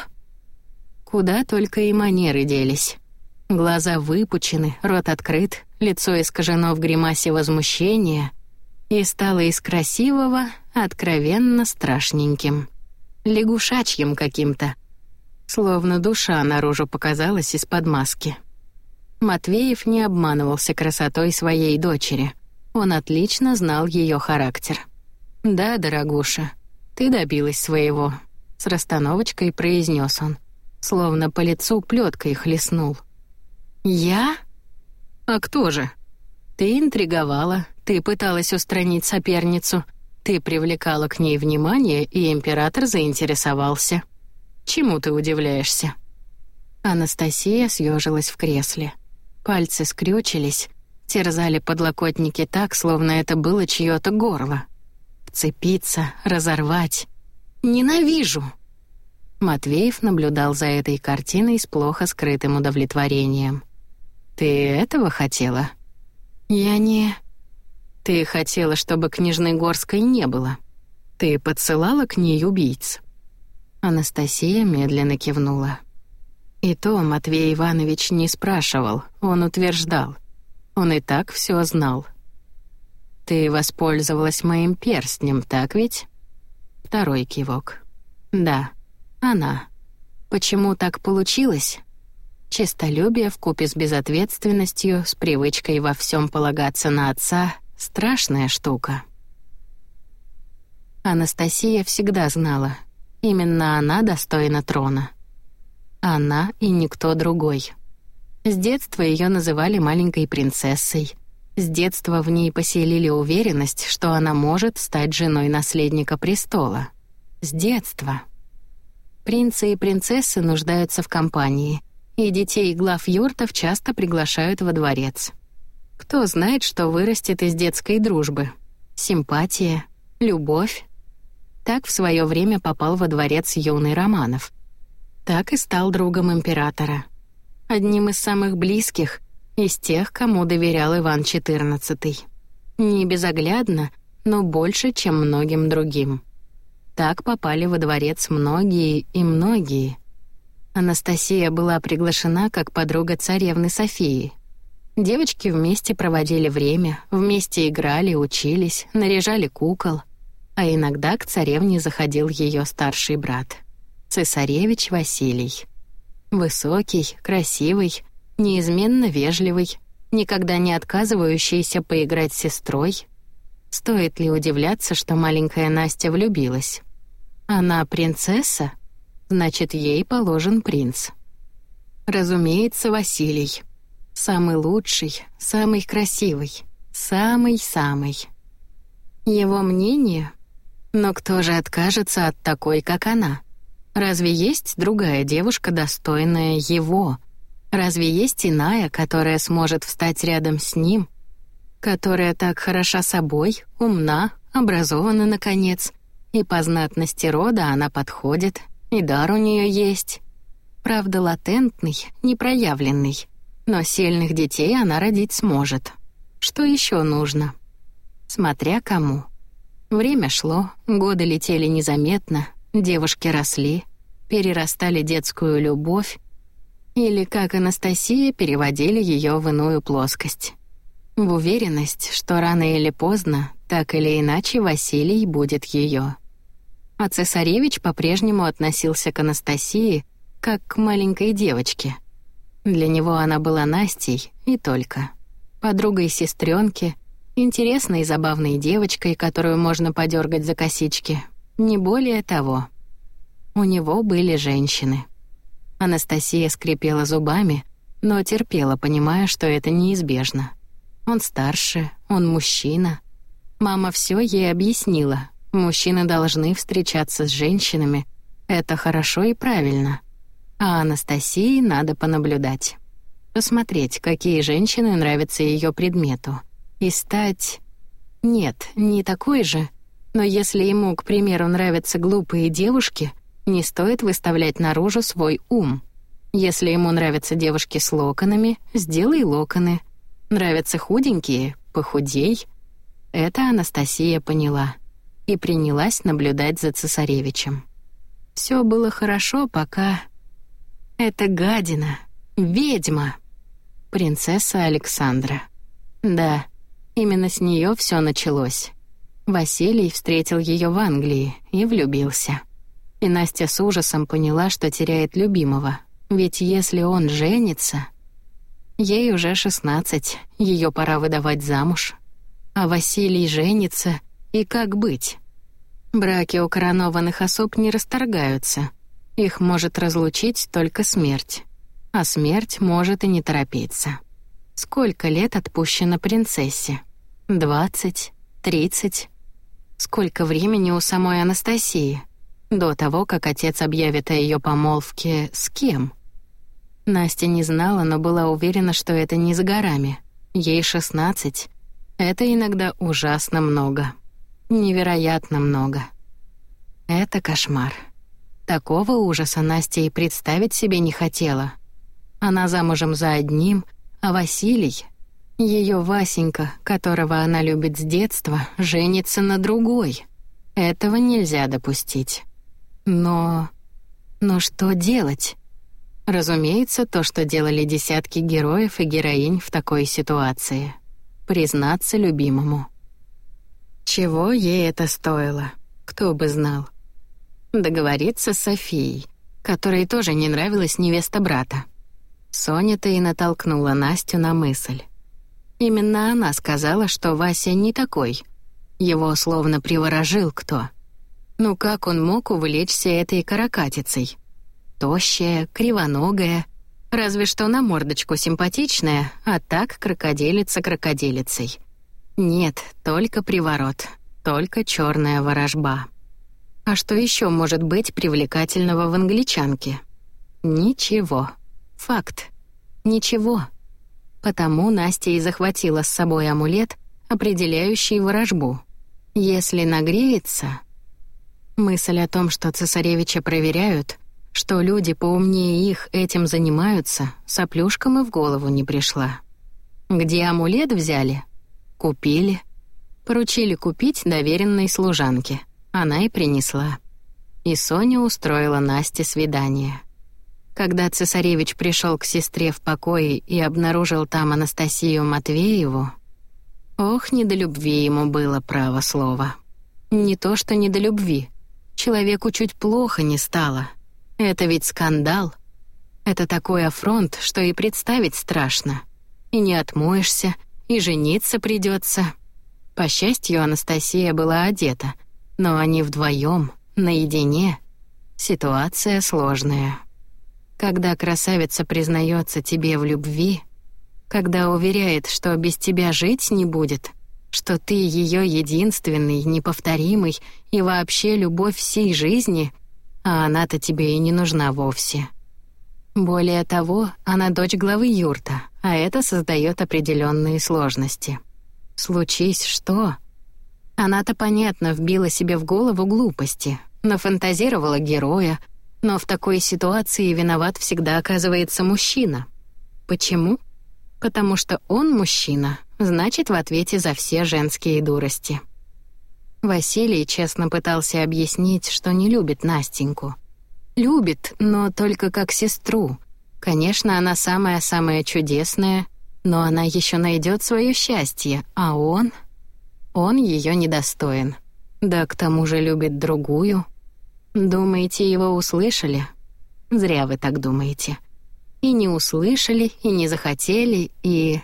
Куда только и манеры делись. Глаза выпучены, рот открыт, лицо искажено в гримасе возмущения, и стало из красивого откровенно страшненьким. Лягушачьим каким-то. Словно душа наружу показалась из-под маски. Матвеев не обманывался красотой своей дочери. Он отлично знал ее характер. «Да, дорогуша, ты добилась своего», — с расстановочкой произнес он, словно по лицу плеткой хлестнул. «Я? А кто же? Ты интриговала, ты пыталась устранить соперницу, ты привлекала к ней внимание, и император заинтересовался. Чему ты удивляешься?» Анастасия съежилась в кресле. Пальцы скрючились, терзали подлокотники так, словно это было чьё-то горло. Вцепиться, разорвать. «Ненавижу!» Матвеев наблюдал за этой картиной с плохо скрытым удовлетворением. «Ты этого хотела?» «Я не...» «Ты хотела, чтобы княжны Горской не было? Ты подсылала к ней убийц?» Анастасия медленно кивнула. И то Матвей Иванович не спрашивал, он утверждал. Он и так все знал. «Ты воспользовалась моим перстнем, так ведь?» Второй кивок. «Да, она. Почему так получилось?» Честолюбие вкупе с безответственностью, с привычкой во всем полагаться на отца — страшная штука. Анастасия всегда знала, именно она достойна трона. Она и никто другой. С детства ее называли маленькой принцессой. С детства в ней поселили уверенность, что она может стать женой наследника престола. С детства. Принцы и принцессы нуждаются в компании, и детей глав юртов часто приглашают во дворец. Кто знает, что вырастет из детской дружбы? Симпатия, любовь. Так в свое время попал во дворец юный Романов. Так и стал другом императора. Одним из самых близких, из тех, кому доверял Иван четырнадцатый. Не безоглядно, но больше, чем многим другим. Так попали во дворец многие и многие. Анастасия была приглашена как подруга царевны Софии. Девочки вместе проводили время, вместе играли, учились, наряжали кукол. А иногда к царевне заходил ее старший брат, цесаревич Василий. Высокий, красивый, неизменно вежливый, никогда не отказывающийся поиграть с сестрой, Стоит ли удивляться, что маленькая Настя влюбилась? Она принцесса, значит, ей положен принц. Разумеется, Василий. Самый лучший, самый красивый, самый-самый. Его мнение? Но кто же откажется от такой, как она? Разве есть другая девушка, достойная его? Разве есть иная, которая сможет встать рядом с ним? Которая так хороша собой, умна, образована, наконец, и по знатности рода она подходит, и дар у нее есть. Правда, латентный, непроявленный, но сильных детей она родить сможет. Что еще нужно? Смотря кому. Время шло, годы летели незаметно, девушки росли, перерастали детскую любовь, или, как Анастасия, переводили ее в иную плоскость. В уверенность, что рано или поздно, так или иначе, Василий будет ее. А цесаревич по-прежнему относился к Анастасии как к маленькой девочке. Для него она была Настей и только. Подругой сестренки, интересной и забавной девочкой, которую можно подергать за косички. Не более того. У него были женщины. Анастасия скрипела зубами, но терпела, понимая, что это неизбежно. Он старше, он мужчина. Мама все ей объяснила. Мужчины должны встречаться с женщинами. Это хорошо и правильно. А Анастасии надо понаблюдать. Посмотреть, какие женщины нравятся ее предмету. И стать... Нет, не такой же. Но если ему, к примеру, нравятся глупые девушки, не стоит выставлять наружу свой ум. Если ему нравятся девушки с локонами, сделай локоны. Нравятся худенькие, похудей. Это Анастасия поняла и принялась наблюдать за цесаревичем. Все было хорошо, пока... Это гадина, ведьма, принцесса Александра. Да, именно с нее все началось. Василий встретил ее в Англии и влюбился. И Настя с ужасом поняла, что теряет любимого. Ведь если он женится... Ей уже шестнадцать, ее пора выдавать замуж. А Василий женится, и как быть? Браки у коронованных особ не расторгаются. Их может разлучить только смерть. А смерть может и не торопиться. Сколько лет отпущено принцессе? Двадцать? Тридцать? Сколько времени у самой Анастасии? До того, как отец объявит о ее помолвке с кем? Настя не знала, но была уверена, что это не за горами. Ей шестнадцать. Это иногда ужасно много. Невероятно много. Это кошмар. Такого ужаса Настя и представить себе не хотела. Она замужем за одним, а Василий, ее Васенька, которого она любит с детства, женится на другой. Этого нельзя допустить. Но... Но что делать? Разумеется, то, что делали десятки героев и героинь в такой ситуации. Признаться любимому. Чего ей это стоило? Кто бы знал. Договориться с Софией, которой тоже не нравилась невеста брата. Соня-то и натолкнула Настю на мысль. Именно она сказала, что Вася не такой. Его словно приворожил кто. Ну как он мог увлечься этой каракатицей? Тощая, кривоногая, разве что на мордочку симпатичная, а так крокодилица крокодилицей. Нет, только приворот, только черная ворожба. А что еще может быть привлекательного в англичанке? Ничего. Факт. Ничего. Потому Настя и захватила с собой амулет, определяющий ворожбу. Если нагреется... Мысль о том, что цесаревича проверяют, что люди поумнее их этим занимаются, соплюшкам и в голову не пришла. Где амулет взяли? Купили. Поручили купить доверенной служанке. Она и принесла. И Соня устроила Насте свидание. Когда цесаревич пришел к сестре в покое и обнаружил там Анастасию Матвееву, ох, не до любви ему было, право слово. Не то что не до любви. Человеку чуть плохо не стало. Это ведь скандал. Это такой афронт, что и представить страшно. И не отмоешься, и жениться придется. По счастью, Анастасия была одета, но они вдвоем, наедине. Ситуация сложная. Когда красавица признается тебе в любви, когда уверяет, что без тебя жить не будет, что ты ее единственный, неповторимый и вообще любовь всей жизни, а она-то тебе и не нужна вовсе. Более того, она дочь главы юрта, а это создает определенные сложности. Случись что? Она-то, понятно, вбила себе в голову глупости, нафантазировала героя, но в такой ситуации виноват всегда оказывается мужчина. Почему? Потому что он мужчина, значит, в ответе за все женские дурости. Василий честно пытался объяснить, что не любит Настеньку. Любит, но только как сестру. Конечно, она самая-самая чудесная, но она еще найдет свое счастье, а он... Он ее недостоин. Да к тому же любит другую. Думаете, его услышали? Зря вы так думаете. И не услышали, и не захотели, и...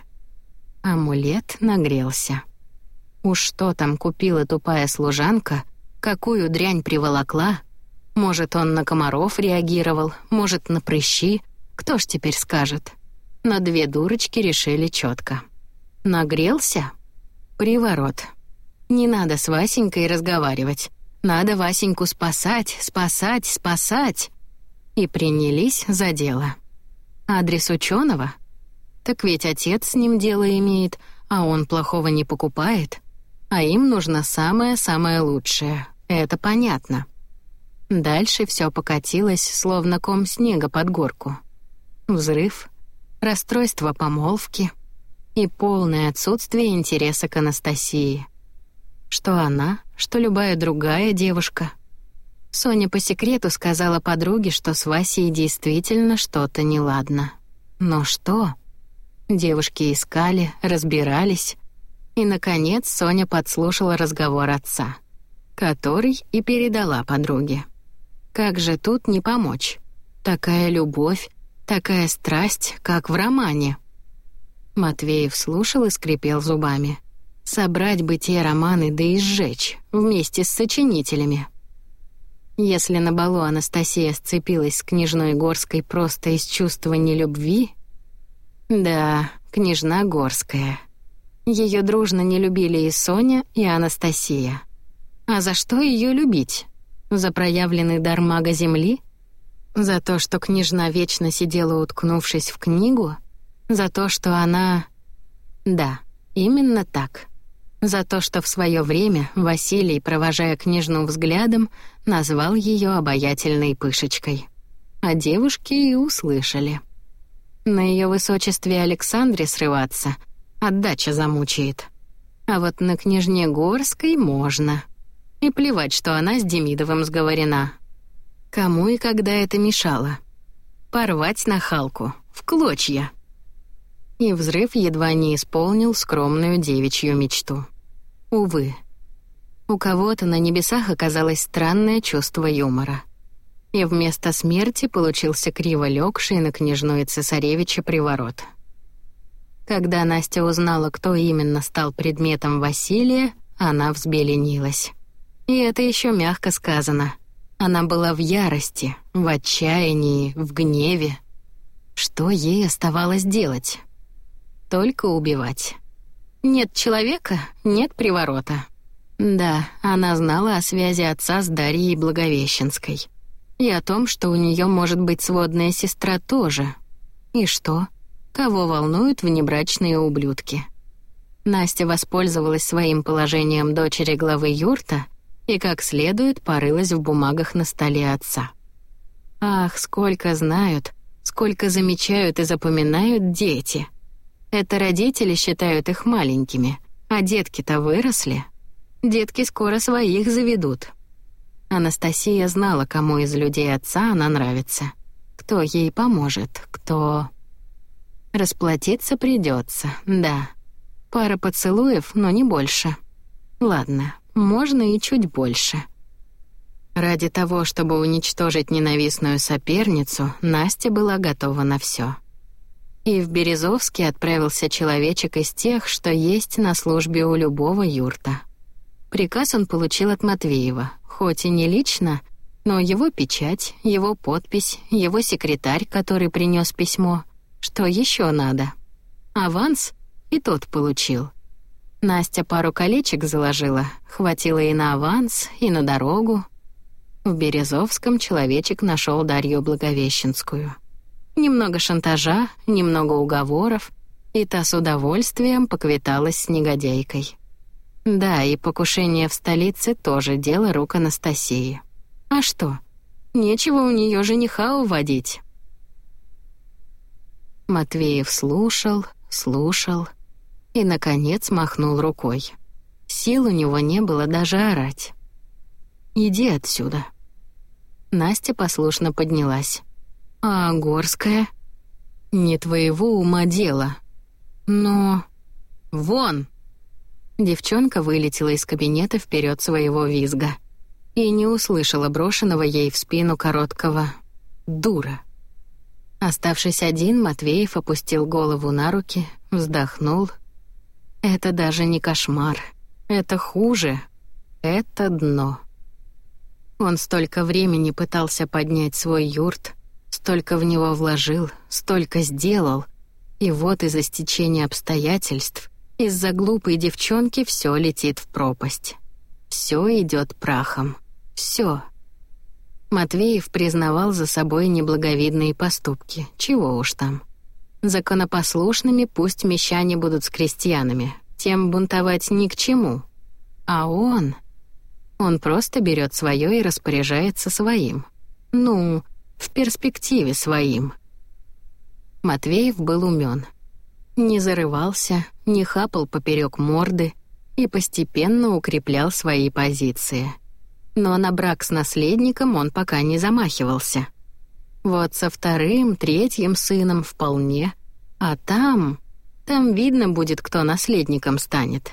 Амулет нагрелся. Уж что там купила тупая служанка, какую дрянь приволокла. Может, он на комаров реагировал, может, на прыщи, кто ж теперь скажет. Но две дурочки решили четко. Нагрелся? Приворот. Не надо с Васенькой разговаривать. Надо Васеньку спасать, спасать, спасать. И принялись за дело. Адрес ученого? Так ведь отец с ним дело имеет, а он плохого не покупает. А им нужно самое-самое лучшее. Это понятно. Дальше все покатилось, словно ком снега под горку. Взрыв, расстройство помолвки и полное отсутствие интереса к Анастасии. Что она, что любая другая девушка. Соня по секрету сказала подруге, что с Васей действительно что-то неладно. Но что? Девушки искали, разбирались. И, наконец, Соня подслушала разговор отца, который и передала подруге. Как же тут не помочь? Такая любовь, такая страсть, как в романе. Матвеев слушал и скрипел зубами. Собрать бы те романы, да и сжечь, вместе с сочинителями. Если на балу Анастасия сцепилась с княжной Горской просто из чувства нелюбви... Да, княжна Горская. Ее дружно не любили и Соня, и Анастасия. А за что ее любить? За проявленный дар мага земли? За то, что княжна вечно сидела, уткнувшись в книгу? За то, что она... Да, именно так. За то, что в свое время Василий, провожая княжну взглядом, назвал ее обаятельной пышечкой. А девушки и услышали. На ее высочестве Александре срываться отдача замучает. А вот на княжне Горской можно. И плевать, что она с Демидовым сговорена. Кому и когда это мешало? Порвать нахалку, в клочья. И взрыв едва не исполнил скромную девичью мечту. Увы. У кого-то на небесах оказалось странное чувство юмора. И вместо смерти получился криво легший на княжну и цесаревича приворот. Когда Настя узнала, кто именно стал предметом Василия, она взбеленилась. И это еще мягко сказано. Она была в ярости, в отчаянии, в гневе. Что ей оставалось делать? Только убивать. Нет человека — нет приворота. Да, она знала о связи отца с Дарьей Благовещенской. И о том, что у нее может быть сводная сестра тоже. И что? Кого волнуют внебрачные ублюдки? Настя воспользовалась своим положением дочери главы юрта и как следует порылась в бумагах на столе отца. Ах, сколько знают, сколько замечают и запоминают дети. Это родители считают их маленькими, а детки-то выросли. Детки скоро своих заведут. Анастасия знала, кому из людей отца она нравится. Кто ей поможет, кто... Расплатиться придется, да. Пара поцелуев, но не больше. Ладно, можно и чуть больше. Ради того, чтобы уничтожить ненавистную соперницу, Настя была готова на все. И в Березовский отправился человечек из тех, что есть на службе у любого юрта. Приказ он получил от Матвеева, хоть и не лично, но его печать, его подпись, его секретарь, который принес письмо. Что еще надо? Аванс и тот получил. Настя пару колечек заложила, хватило и на аванс, и на дорогу. В Березовском человечек нашел Дарью Благовещенскую. Немного шантажа, немного уговоров, и та с удовольствием поквиталась с негодяйкой. Да, и покушение в столице тоже дело рук Анастасии. А что? Нечего у нее жениха уводить. Матвеев слушал, слушал и, наконец, махнул рукой. Сил у него не было даже орать. «Иди отсюда». Настя послушно поднялась. «А Горская?» «Не твоего ума дело. Но...» «Вон!» Девчонка вылетела из кабинета вперед своего визга и не услышала брошенного ей в спину короткого «дура». Оставшись один, Матвеев опустил голову на руки, вздохнул. «Это даже не кошмар. Это хуже. Это дно». Он столько времени пытался поднять свой юрт, столько в него вложил, столько сделал, и вот из-за стечения обстоятельств, из-за глупой девчонки все летит в пропасть. Все идет прахом. Все. Матвеев признавал за собой неблаговидные поступки. Чего уж там. Законопослушными пусть мещане будут с крестьянами, тем бунтовать ни к чему. А он... Он просто берет свое и распоряжается своим. Ну, в перспективе своим. Матвеев был умен. Не зарывался, не хапал поперек морды и постепенно укреплял свои позиции. Но на брак с наследником он пока не замахивался. Вот со вторым, третьим сыном вполне. А там... Там видно будет, кто наследником станет.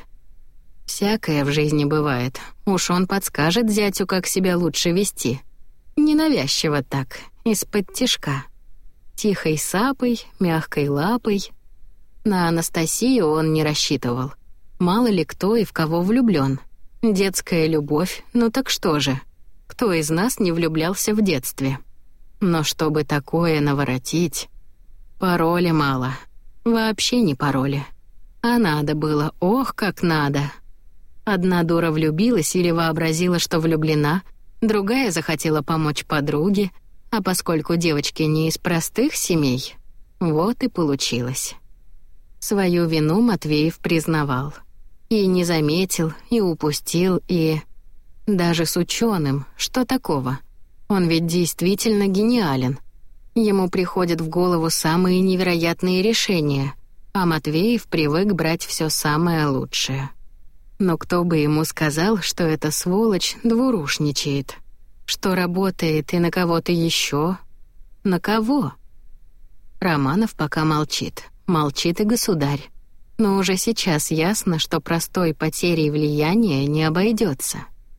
Всякое в жизни бывает. Уж он подскажет зятю, как себя лучше вести. Ненавязчиво так, из-под тишка. Тихой сапой, мягкой лапой. На Анастасию он не рассчитывал. Мало ли кто и в кого влюблён. Детская любовь, ну так что же? Кто из нас не влюблялся в детстве? Но чтобы такое наворотить... Пароля мало. Вообще не пароля. А надо было, ох, как надо. Одна дура влюбилась или вообразила, что влюблена, другая захотела помочь подруге, а поскольку девочки не из простых семей, вот и получилось. Свою вину Матвеев признавал. И не заметил, и упустил, и... Даже с ученым, что такого? Он ведь действительно гениален. Ему приходят в голову самые невероятные решения, а Матвеев привык брать все самое лучшее. Но кто бы ему сказал, что эта сволочь двурушничает? Что работает и на кого-то еще? На кого? Романов пока молчит. Молчит и государь. Но уже сейчас ясно, что простой потерей влияния не обойдется.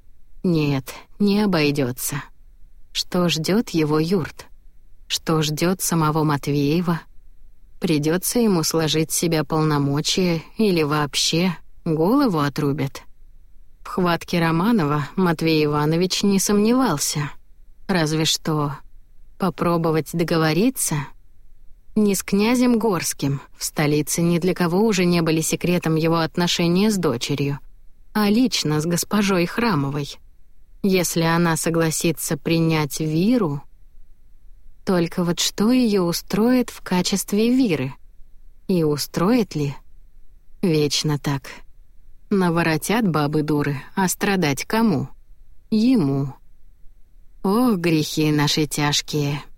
Нет, не обойдется. Что ждет его юрт? Что ждет самого Матвеева? Придется ему сложить с себя полномочия или вообще голову отрубят? В хватке Романова Матвей Иванович не сомневался. Разве что попробовать договориться? Не с князем Горским, в столице ни для кого уже не были секретом его отношения с дочерью, а лично с госпожой Храмовой. Если она согласится принять Виру... Только вот что ее устроит в качестве Виры? И устроит ли? Вечно так. Наворотят бабы-дуры, а страдать кому? Ему. Ох, грехи наши тяжкие.